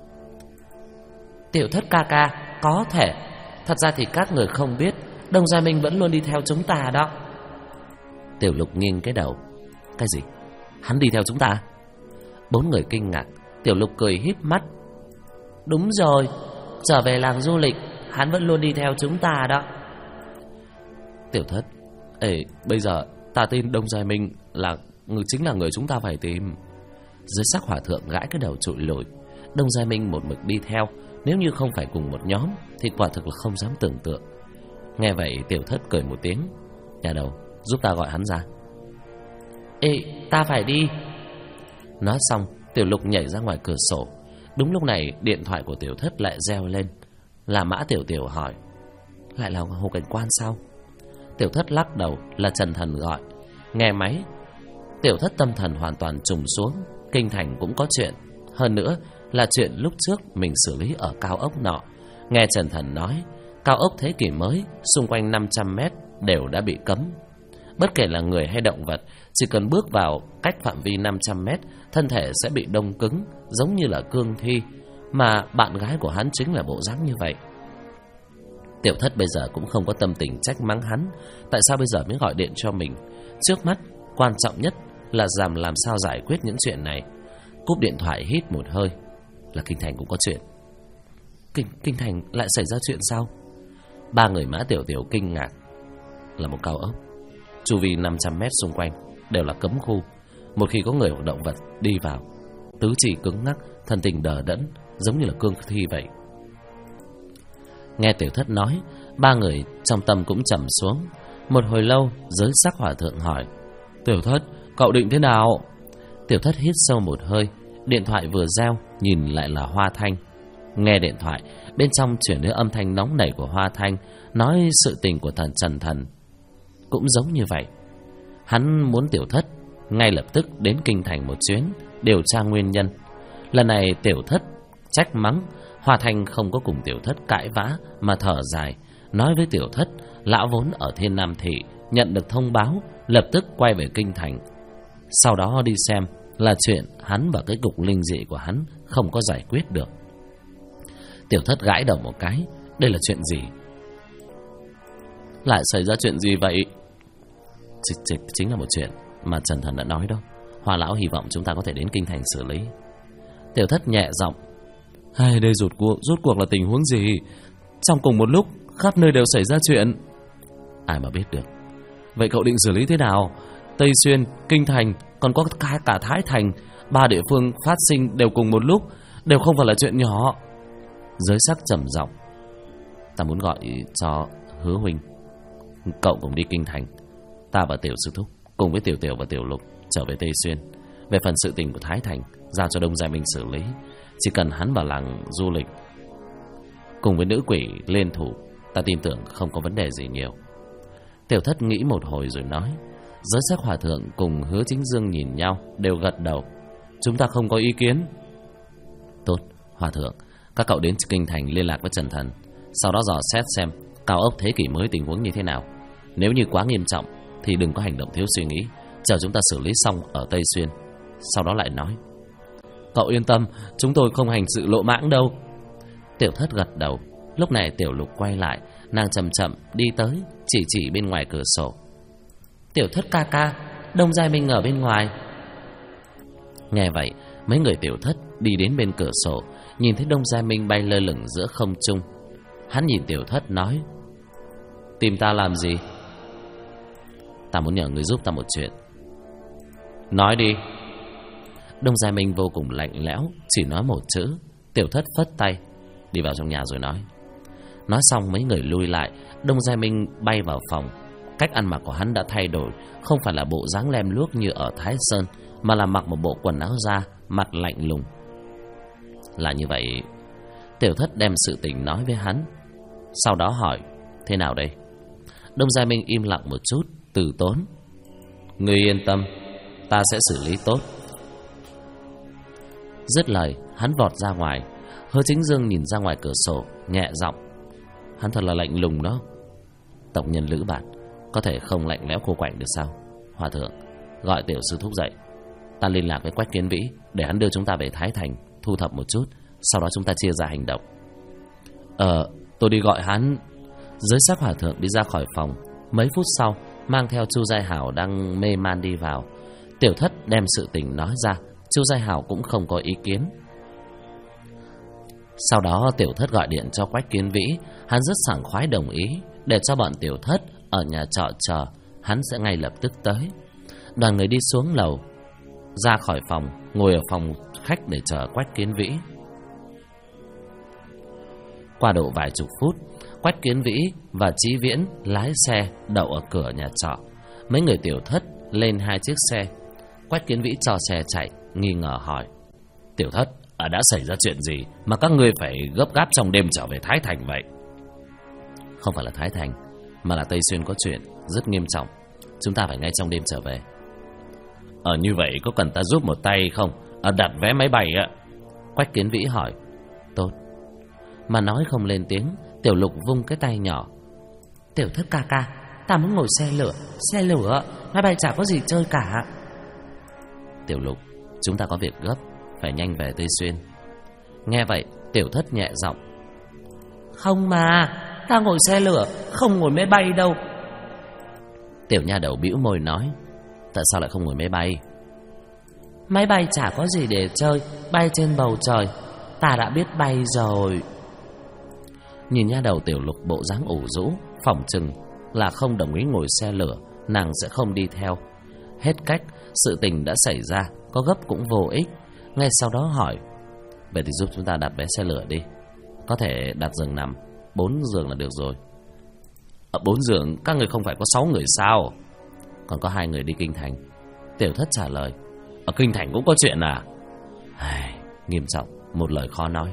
[SPEAKER 2] Tiểu Thất ca ca, có thể. Thật ra thì các người không biết, Đông Giai Minh vẫn luôn đi theo chúng ta đó.
[SPEAKER 1] Tiểu Lục nghiêng cái đầu. Cái gì? Hắn đi theo chúng ta? Bốn người kinh ngạc. Tiểu Lục cười híp mắt.
[SPEAKER 2] Đúng rồi, trở về làng du lịch hắn vẫn luôn đi theo chúng ta đó.
[SPEAKER 1] Tiểu Thất, bây giờ ta tin Đông Giai Minh là chính là người chúng ta phải tìm. Dưới sắc hòa thượng gãi cái đầu trụi lùi. Đông Giai Minh một mực đi theo, nếu như không phải cùng một nhóm thì quả thực là không dám tưởng tượng. Nghe vậy Tiểu Thất cười một tiếng. Nhà đầu, giúp ta gọi hắn ra.
[SPEAKER 2] Ta phải đi.
[SPEAKER 1] Nói xong, Tiểu Lục nhảy ra ngoài cửa sổ. Đúng lúc này điện thoại của Tiểu Thất lại reo lên. Là Mã Tiểu Tiểu hỏi. Lại là Hồ Cảnh Quan sao? Tiểu Thất lắc đầu. Là Trần Thần gọi. Nghe máy, Tiểu Thất tâm thần hoàn toàn trùng xuống. Kinh thành cũng có chuyện. Hơn nữa là chuyện lúc trước mình xử lý ở cao ốc nọ. Nghe Trần Thần nói, cao ốc thế kỷ mới xung quanh 500 mét đều đã bị cấm. Bất kể là người hay động vật, chỉ cần bước vào cách phạm vi 500 mét, thân thể sẽ bị đông cứng, giống như là cương thi. Mà bạn gái của hắn chính là bộ dáng như vậy. Tiểu Thất bây giờ cũng không có tâm tình trách mắng hắn. Tại sao bây giờ mới gọi điện cho mình? Trước mắt, quan trọng nhất là làm sao giải quyết những chuyện này. Cúp điện thoại hít một hơi. Là Kinh Thành cũng có chuyện. Kinh Thành lại xảy ra chuyện sao? Ba người Mã Tiểu Tiểu kinh ngạc. Là một cao ốc, chu vi 500 mét xung quanh đều là cấm khu. Một khi có người hoặc động vật đi vào, tứ chỉ cứng ngắc, thân tình đờ đẫn, giống như là cương thi vậy. Nghe Tiểu Thất nói, ba người trong tâm cũng trầm xuống. Một hồi lâu, giới sắc hòa thượng hỏi. Tiểu Thất, cậu định thế nào? Tiểu Thất hít sâu một hơi. Điện thoại vừa reo, nhìn lại là Hoa Thanh. Nghe điện thoại, bên trong chuyển đến âm thanh nóng nảy của Hoa Thanh, nói sự tình của Trần Thần cũng giống như vậy. Hắn muốn Tiểu Thất ngay lập tức đến Kinh Thành một chuyến, điều tra nguyên nhân. Lần này Tiểu Thất trách mắng. Hoa Thanh không có cùng Tiểu Thất cãi vã, mà thở dài, nói với Tiểu Thất lão vốn ở Thiên Nam Thị, nhận được thông báo lập tức quay về Kinh Thành. Sau đó đi xem là chuyện hắn và cái cục linh dị của hắn không có giải quyết được. Tiểu Thất gãi đầu một cái. Đây là chuyện gì? Lại xảy ra chuyện gì vậy? Chính là một chuyện mà Trần Thần đã nói đó. Hoa lão hy vọng chúng ta có thể đến Kinh Thành xử lý. Tiểu Thất nhẹ giọng. Đây rốt cuộc là tình huống gì? Trong cùng một lúc khắp nơi đều xảy ra chuyện. Ai mà biết được. Vậy cậu định xử lý thế nào? Tây Xuyên, Kinh Thành, còn có cả Thái Thành, ba địa phương phát sinh đều cùng một lúc, đều không phải là chuyện nhỏ. Giới sắc trầm giọng. Ta muốn gọi cho Hứa huynh, cậu cùng đi kinh thành. Ta và Tiểu sư thúc cùng với Tiểu Tiểu và Tiểu Lục trở về Tây Xuyên. Về phần sự tình của Thái Thành giao cho Đông Gia Minh xử lý. Chỉ cần hắn vào làng du lịch cùng với nữ quỷ liên thủ, ta tin tưởng không có vấn đề gì nhiều. Tiểu Thất nghĩ một hồi rồi nói. Giới sắc hòa thượng cùng Hứa Chính Dương nhìn nhau, đều gật đầu. Chúng ta không có ý kiến. Tốt, hòa thượng, các cậu đến kinh thành liên lạc với Trần Thần, sau đó dò xét xem cao ốc thế kỷ mới tình huống như thế nào. Nếu như quá nghiêm trọng thì đừng có hành động thiếu suy nghĩ, chờ chúng ta xử lý xong ở Tây Xuyên. Sau đó lại nói. Cậu yên tâm, chúng tôi không hành sự lộ mãng đâu. Tiểu Thất gật đầu. Lúc này Tiểu Lục quay lại, nàng chậm chậm đi tới, chỉ bên ngoài cửa sổ. Tiểu Thất ca ca, Đông Giai Minh ở bên ngoài. Nghe vậy, mấy người Tiểu Thất đi đến bên cửa sổ, nhìn thấy Đông Giai Minh bay lơ lửng giữa không trung. Hắn nhìn Tiểu Thất nói. Tìm ta làm gì? Ta muốn nhờ người giúp ta một chuyện. Nói đi. Đông Giai Minh vô cùng lạnh lẽo, chỉ nói một chữ. Tiểu Thất phất tay, đi vào trong nhà rồi nói. Nói xong mấy người lui lại. Đông Giai Minh bay vào phòng. Cách ăn mặc của hắn đã thay đổi, không phải là bộ dáng lem luốc như ở Thái Sơn, mà là mặc một bộ quần áo da, mặt lạnh lùng. Là như vậy. Tiểu Thất đem sự tình nói với hắn, sau đó hỏi. Thế nào đây? Đông Giai Minh im lặng một chút, từ tốn. Ngươi yên tâm, ta sẽ xử lý tốt. Dứt lời, hắn vọt ra ngoài. Hứa Chính Dương nhìn ra ngoài cửa sổ, nhẹ giọng. Hắn thật là lạnh lùng đó. Tộc nhân Lữ Bản có thể không lạnh lẽo khô quạnh được sao? Hòa thượng, gọi Tiểu sư thúc dậy. Ta liên lạc với Quách Kiến Vĩ để hắn đưa chúng ta về Thái Thành, thu thập một chút, sau đó chúng ta chia ra hành động. Tôi đi gọi hắn. Giới sắc hòa thượng đi ra khỏi phòng. Mấy phút sau, mang theo Chu Giai Hảo đang mê man đi vào. Tiểu Thất đem sự tình nói ra. Chu Giai Hảo cũng không có ý kiến. Sau đó Tiểu Thất gọi điện cho Quách Kiến Vĩ. Hắn rất sảng khoái đồng ý, để cho bọn Tiểu Thất ở nhà trọ chờ, hắn sẽ ngay lập tức tới. Đoàn người đi xuống lầu, ra khỏi phòng, ngồi ở phòng khách để chờ Quách Kiến Vĩ. Qua độ vài chục phút, Quách Kiến Vĩ và Chí Viễn lái xe đậu ở cửa nhà trọ. Mấy người Tiểu Thất lên hai chiếc xe. Quách Kiến Vĩ cho xe chạy, nghi ngờ hỏi. Tiểu Thất, đã xảy ra chuyện gì mà các ngươi phải gấp gáp trong đêm trở về Thái Thành vậy? Không phải là Thái Thành, mà là Tây Xuyên có chuyện rất nghiêm trọng. Chúng ta phải ngay trong đêm trở về. Như vậy có cần ta giúp một tay không? Đặt vé máy bay ạ. Quách Kiến Vĩ hỏi. Tốt. Mà nói không lên tiếng, Tiểu Lục vung cái tay nhỏ. Tiểu Thất ca ca, ta muốn ngồi xe lửa. Xe lửa, máy bay chả có gì chơi cả. Tiểu Lục, chúng ta có việc gấp, phải nhanh về Tây Xuyên. Nghe vậy, Tiểu Thất nhẹ giọng. Không mà, ta ngồi xe lửa, không ngồi máy bay đâu. Tiểu nha đầu bĩu môi nói. Tại sao lại không ngồi máy bay? Máy bay chả có gì để chơi, bay trên bầu trời. Ta đã biết bay rồi. Nhìn nha đầu Tiểu Lục bộ dáng ủ rũ, phỏng chừng là không đồng ý ngồi xe lửa, nàng sẽ không đi theo. Hết cách, sự tình đã xảy ra, có gấp cũng vô ích. Ngay sau đó hỏi. Vậy thì giúp chúng ta đặt vé xe lửa đi. Có thể đặt giường nằm, 4 giường là được rồi. 4 giường, các người không phải có 6 người sao? Còn có 2 người đi kinh thành. Tiểu Thất trả lời. Ở kinh thành cũng có chuyện à? Nghiêm trọng, một lời khó nói.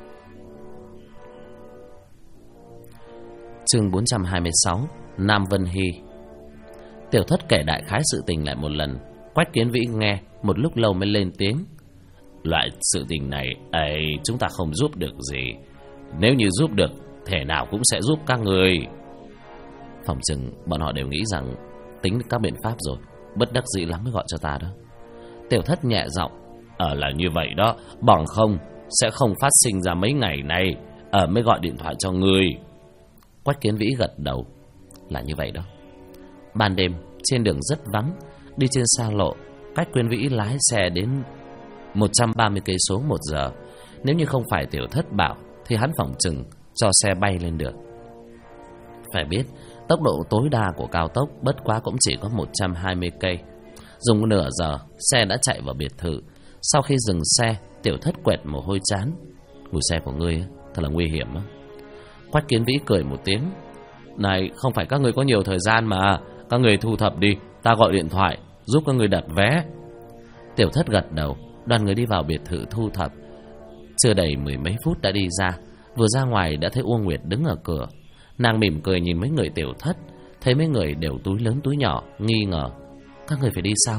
[SPEAKER 1] Chương 426, Nam Vân Hy. Tiểu Thất kể đại khái sự tình lại một lần. Quách Kiến Vĩ nghe một lúc lâu mới lên tiếng. Loại sự tình này chúng ta không giúp được gì. Nếu như giúp được, thể nào cũng sẽ giúp các người. Phòng chừng bọn họ đều nghĩ rằng tính các biện pháp rồi, bất đắc dĩ lắm mới gọi cho ta đó. Tiểu Thất nhẹ giọng. Là như vậy đó, bằng không sẽ không phát sinh ra mấy ngày này mới gọi điện thoại cho người. Quách Kiến Vĩ gật đầu. Là như vậy đó. Ban đêm trên đường rất vắng. Đi trên xa lộ, Quách Kiến Vĩ lái xe đến 130 cây số một giờ. Nếu như không phải Tiểu Thất bảo thì hắn phỏng chừng cho xe bay lên được. Phải biết tốc độ tối đa của cao tốc bất quá cũng chỉ có 120 cây. Dùng nửa giờ, xe đã chạy vào biệt thự. Sau khi dừng xe, Tiểu Thất quẹt mồ hôi chán. Ngồi xe của ngươi thật là nguy hiểm á.
[SPEAKER 2] Quách Kiến Vĩ cười một tiếng. Này, không phải các người có nhiều thời gian mà, các người thu thập đi, ta gọi điện thoại giúp các người đặt vé. Tiểu Thất gật đầu. Đoàn người đi vào biệt thự thu thập. Chưa đầy 10 mấy phút đã đi ra. Vừa ra ngoài đã thấy Uông Nguyệt đứng ở cửa. Nàng mỉm cười nhìn mấy người Tiểu Thất, thấy mấy người đều túi lớn túi nhỏ, nghi ngờ. Các người phải đi sao?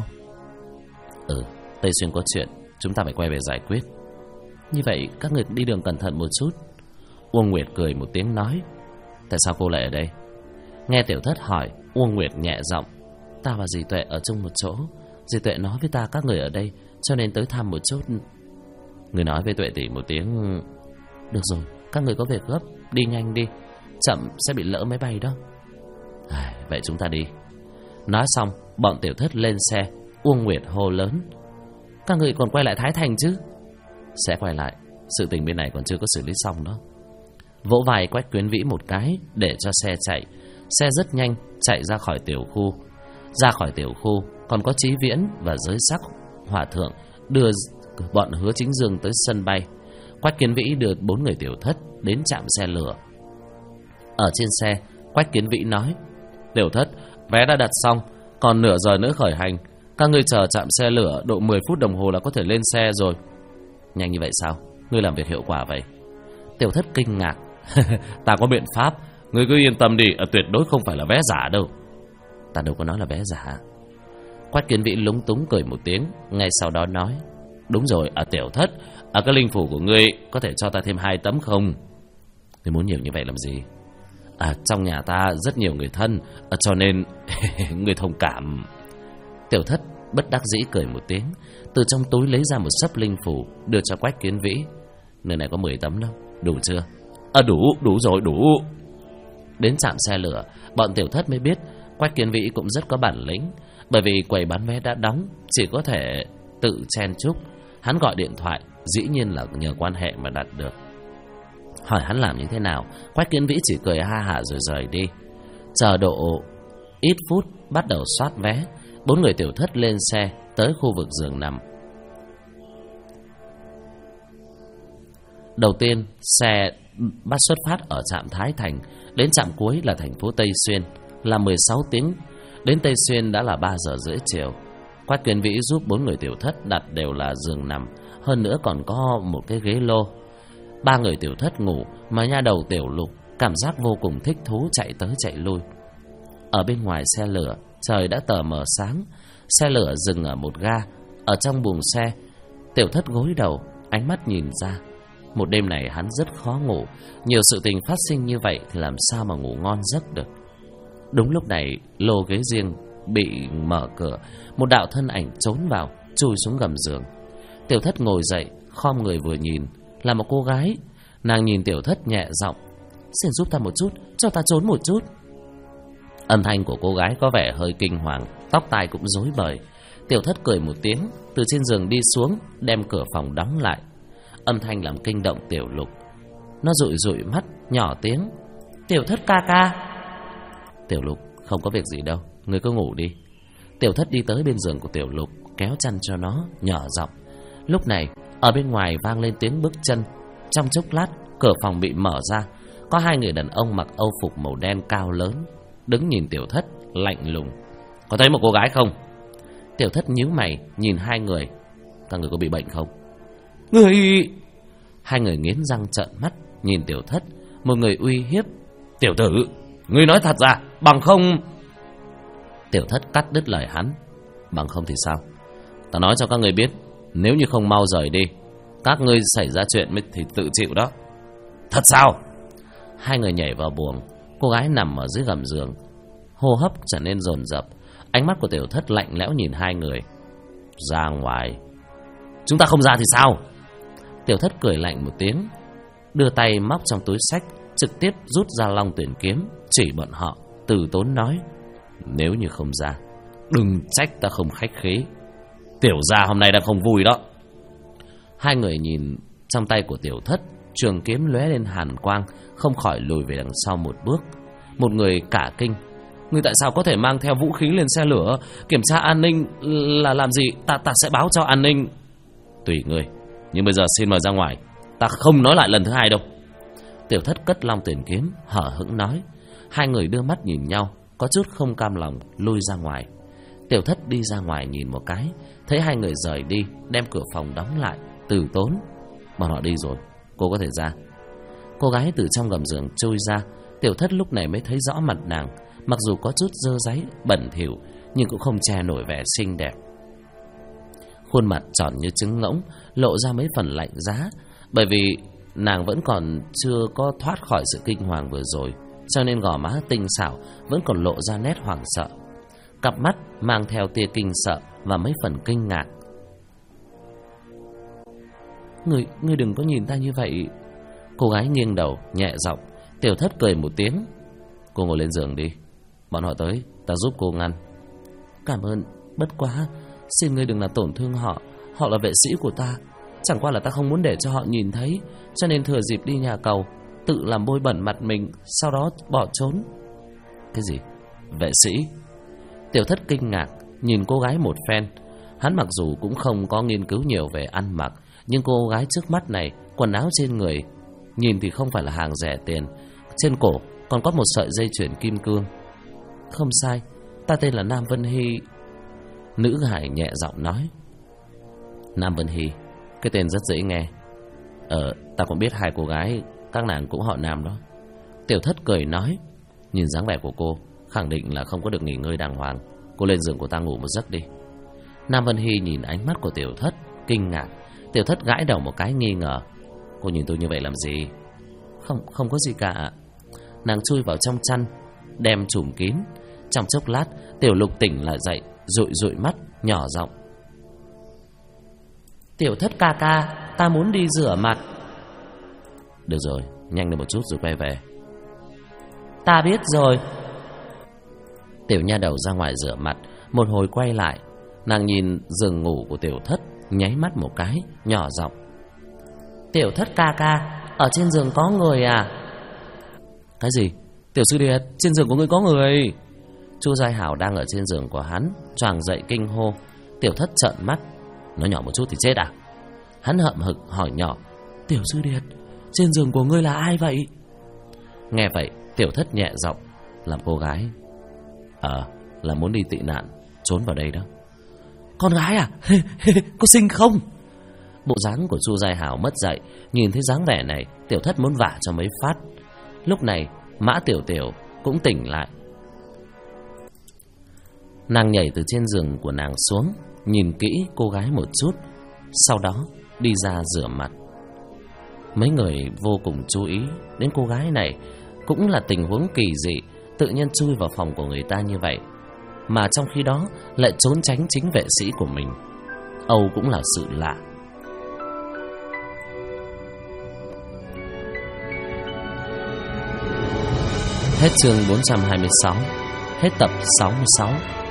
[SPEAKER 2] Tây Xuyên có chuyện, chúng ta phải quay về giải quyết. Như vậy các người đi đường cẩn thận một chút. Uông Nguyệt cười một tiếng nói. Tại sao cô lại ở đây? Nghe Tiểu Thất hỏi, Uông Nguyệt nhẹ giọng. Ta và dì Tuệ ở chung một chỗ, dì Tuệ nói với ta các người ở đây, cho nên tới thăm một chút. Người nói với Tuệ tỷ một tiếng. Được rồi, các người có việc gấp, đi nhanh đi, chậm sẽ bị lỡ máy bay đó. Vậy chúng ta đi. Nói xong, bọn Tiểu Thất lên xe. Uông Nguyệt hô lớn. Các người còn quay lại Thái Thành chứ? Sẽ quay lại, sự tình bên này còn chưa có xử lý xong đó. Vỗ vai Quách Kiến Vĩ một cái để cho xe chạy. Xe rất nhanh chạy ra khỏi tiểu khu. Ra khỏi tiểu khu còn có Chí Viễn và Giới Sắc Hòa Thượng đưa bọn Hứa Chính Dương tới sân bay. Quách Kiến Vĩ đưa 4 người Tiểu Thất đến trạm xe lửa. Ở trên xe, Quách Kiến Vĩ nói. Tiểu Thất, vé đã đặt xong, còn nửa giờ nữa khởi hành. Các ngươi chờ trạm xe lửa độ 10 phút đồng hồ là có thể lên xe rồi. Nhanh như vậy sao? Ngươi làm việc hiệu quả vậy? Tiểu Thất kinh ngạc. Ta có biện pháp, ngươi cứ yên tâm đi, tuyệt đối không phải là vé giả đâu. Ta đâu có nói là vé giả. Quách Kiến Vĩ lúng túng cười một tiếng, ngay sau đó nói. Đúng rồi, Tiểu Thất, cái linh phủ của ngươi có thể cho ta thêm 2 tấm không? Ngươi muốn nhiều như vậy làm gì? Trong nhà ta rất nhiều người thân, cho nên ngươi thông cảm. Tiểu Thất bất đắc dĩ cười một tiếng, từ trong túi lấy ra một sấp linh phủ đưa cho Quách Kiến Vĩ. Nơi này có 10 tấm đâu, đủ chưa? Đủ rồi, đủ. Đến trạm xe lửa, bọn Tiểu Thất mới biết Quách Kiến Vĩ cũng rất có bản lĩnh. Bởi vì quầy bán vé đã đóng, chỉ có thể tự chen chúc. Hắn gọi điện thoại, dĩ nhiên là nhờ quan hệ mà đặt được. Hỏi hắn làm như thế nào, Quách Kiến Vĩ chỉ cười ha hả rồi rời đi. Chờ độ ít phút bắt đầu soát vé. 4 người Tiểu Thất lên xe tới khu vực giường nằm. Đầu tiên xe bắt xuất phát ở trạm Thái Thành. Đến trạm cuối là thành phố Tây Xuyên, là 16 tiếng. Đến Tây Xuyên đã là 3 giờ rưỡi chiều. Quách Kiến Vĩ giúp 4 người Tiểu Thất đặt đều là giường nằm, hơn nữa còn có một cái ghế lô. 3 người Tiểu Thất ngủ mà nha đầu Tiểu Lục cảm giác vô cùng thích thú chạy tới chạy lui. Ở bên ngoài xe lửa, trời đã tờ mờ sáng. Xe lửa dừng ở một ga. Ở trong buồng xe, Tiểu Thất gối đầu, ánh mắt nhìn ra. Một đêm này hắn rất khó ngủ. Nhiều sự tình phát sinh như vậy thì làm sao mà ngủ ngon giấc được. Đúng lúc này, lô ghế riêng bị mở cửa. Một đạo thân ảnh trốn vào, chui xuống gầm giường. Tiểu Thất ngồi dậy, khom người vừa nhìn, là một cô gái. Nàng nhìn Tiểu Thất nhẹ giọng. Xin giúp ta một chút, cho ta trốn một chút. Âm thanh của cô gái có vẻ hơi kinh hoàng, tóc tai cũng rối bời. Tiểu Thất cười một tiếng, từ trên giường đi xuống, đem cửa phòng đóng lại. Âm thanh làm kinh động Tiểu Lục. Nó dụi dụi mắt, nhỏ tiếng. Tiểu Thất ca ca. Tiểu Lục, không có việc gì đâu, ngươi cứ ngủ đi. Tiểu Thất đi tới bên giường của Tiểu Lục, kéo chăn cho nó, nhỏ giọng. Lúc này, ở bên ngoài vang lên tiếng bước chân. Trong chốc lát, cửa phòng bị mở ra. Có 2 người đàn ông mặc âu phục màu đen cao lớn, đứng nhìn Tiểu Thất, lạnh lùng. Có thấy một cô gái không? Tiểu Thất nhíu mày, nhìn 2 người. Các người có bị bệnh không? Người... 2 người nghiến răng trợn mắt, nhìn Tiểu Thất. Một người uy hiếp. Tiểu tử, ngươi nói thật ra, bằng không... Tiểu Thất cắt đứt lời hắn. Bằng không thì sao? Ta nói cho các người biết, nếu như không mau rời đi, các ngươi xảy ra chuyện thì tự chịu đó. Thật sao? 2 người nhảy vào buồng. Cô gái nằm ở dưới gầm giường, hô hấp trở nên dồn dập. Ánh mắt của Tiểu Thất lạnh lẽo nhìn 2 người. Ra ngoài. Chúng ta không ra thì sao? Tiểu Thất cười lạnh một tiếng, đưa tay móc trong túi xách, trực tiếp rút ra long tuyển kiếm, chỉ bọn họ, từ tốn nói. Nếu như không ra, đừng trách ta không khách khí. Tiểu gia hôm nay đang không vui đó. 2 người nhìn trong tay của Tiểu Thất, trường kiếm lóe lên hàn quang, không khỏi lùi về đằng sau một bước. Một người cả kinh. Ngươi tại sao có thể mang theo vũ khí lên xe lửa? Kiểm tra an ninh là làm gì? Ta sẽ báo cho an ninh. Tùy ngươi, nhưng bây giờ xin mời ra ngoài. Ta không nói lại lần thứ 2 đâu. Tiểu Thất cất long tuyển kiếm, hở hững nói. Hai người đưa mắt nhìn nhau, có chút không cam lòng lui ra ngoài. Tiểu Thất đi ra ngoài nhìn một cái, thấy hai người rời đi, đem cửa phòng đóng lại, từ tốn. Bọn họ đi rồi, cô có thể ra. Cô gái từ trong gầm giường trôi ra. Tiểu Thất lúc này mới thấy rõ mặt nàng. Mặc dù có chút dơ dáy, bẩn thỉu, nhưng cũng không che nổi vẻ xinh đẹp. Khuôn mặt tròn như trứng ngỗng, lộ ra mấy phần lạnh giá. Bởi vì nàng vẫn còn chưa có thoát khỏi sự kinh hoàng vừa rồi, cho nên gò má tinh xảo vẫn còn lộ ra nét hoảng sợ. Cặp mắt mang theo tia kinh sợ và mấy phần kinh ngạc. Ngươi đừng có nhìn ta như vậy. Cô gái nghiêng đầu nhẹ giọng. Tiểu Thất cười một tiếng. Cô ngồi lên giường đi, bọn họ tới, ta giúp cô ngăn. Cảm ơn, bất quá xin ngươi đừng làm tổn thương họ. Họ là vệ sĩ của ta. Chẳng qua là ta không muốn để cho họ nhìn thấy, cho nên thừa dịp đi nhà cầu, tự làm bôi bẩn mặt mình, sau đó bỏ trốn. Cái gì? Vệ sĩ? Tiểu Thất kinh ngạc nhìn cô gái một phen. Hắn mặc dù cũng không có nghiên cứu nhiều về ăn mặc, nhưng cô gái trước mắt này, quần áo trên người nhìn thì không phải là hàng rẻ tiền. Trên cổ còn có một sợi dây chuyền kim cương. Không sai, ta tên là Nam Vân Hy. Nữ hải nhẹ giọng nói. Nam Vân Hy, cái tên rất dễ nghe. Ta cũng biết hai cô gái, các nàng cũng họ Nam đó. Tiểu Thất cười nói. Nhìn dáng vẻ của cô, khẳng định là không có được nghỉ ngơi đàng hoàng. Cô lên giường của ta ngủ một giấc đi. Nam Vân Hy nhìn ánh mắt của Tiểu Thất, kinh ngạc. Tiểu Thất gãi đầu một cái nghi ngờ. Cô nhìn tôi như vậy làm gì? Không có gì cả. Nàng chui vào trong chăn, đem trùm kín. Trong chốc lát, Tiểu Lục tỉnh lại dậy, dụi mắt, nhỏ giọng. Tiểu Thất ca ca, ta muốn đi rửa mặt. Được rồi, nhanh lên một chút rồi quay về. Ta biết rồi. Tiểu nha đầu ra ngoài rửa mặt, một hồi quay lại. Nàng nhìn giường ngủ của Tiểu Thất, nháy mắt một cái, nhỏ giọng. Tiểu Thất ca ca, ở trên giường có người à? Cái gì? Tiểu sư điệt, trên giường của ngươi có người. Chu Giai Hảo đang ở trên giường của hắn, choàng dậy kinh hô. Tiểu Thất trợn mắt. Nói nhỏ một chút thì chết à? Hắn hậm hực hỏi nhỏ. Tiểu sư điệt, trên giường của ngươi là ai vậy? Nghe vậy, Tiểu Thất nhẹ giọng. Làm cô gái. Là muốn đi tị nạn, trốn vào đây đó. Con gái à? Có xinh không? Bộ dáng của Chu Giai Hảo mất dạy. Nhìn thấy dáng vẻ này, Tiểu Thất muốn vả cho mấy phát. Lúc này Mã Tiểu Tiểu cũng tỉnh lại. Nàng nhảy từ trên giường của nàng xuống, nhìn kỹ cô gái một chút, sau đó đi ra rửa mặt. Mấy người vô cùng chú ý đến cô gái này. Cũng là tình huống kỳ dị, tự nhiên chui vào phòng của người ta như vậy, mà trong khi đó lại trốn tránh chính vệ sĩ của mình. Âu cũng là sự lạ. Hết chương 426, hết tập 66.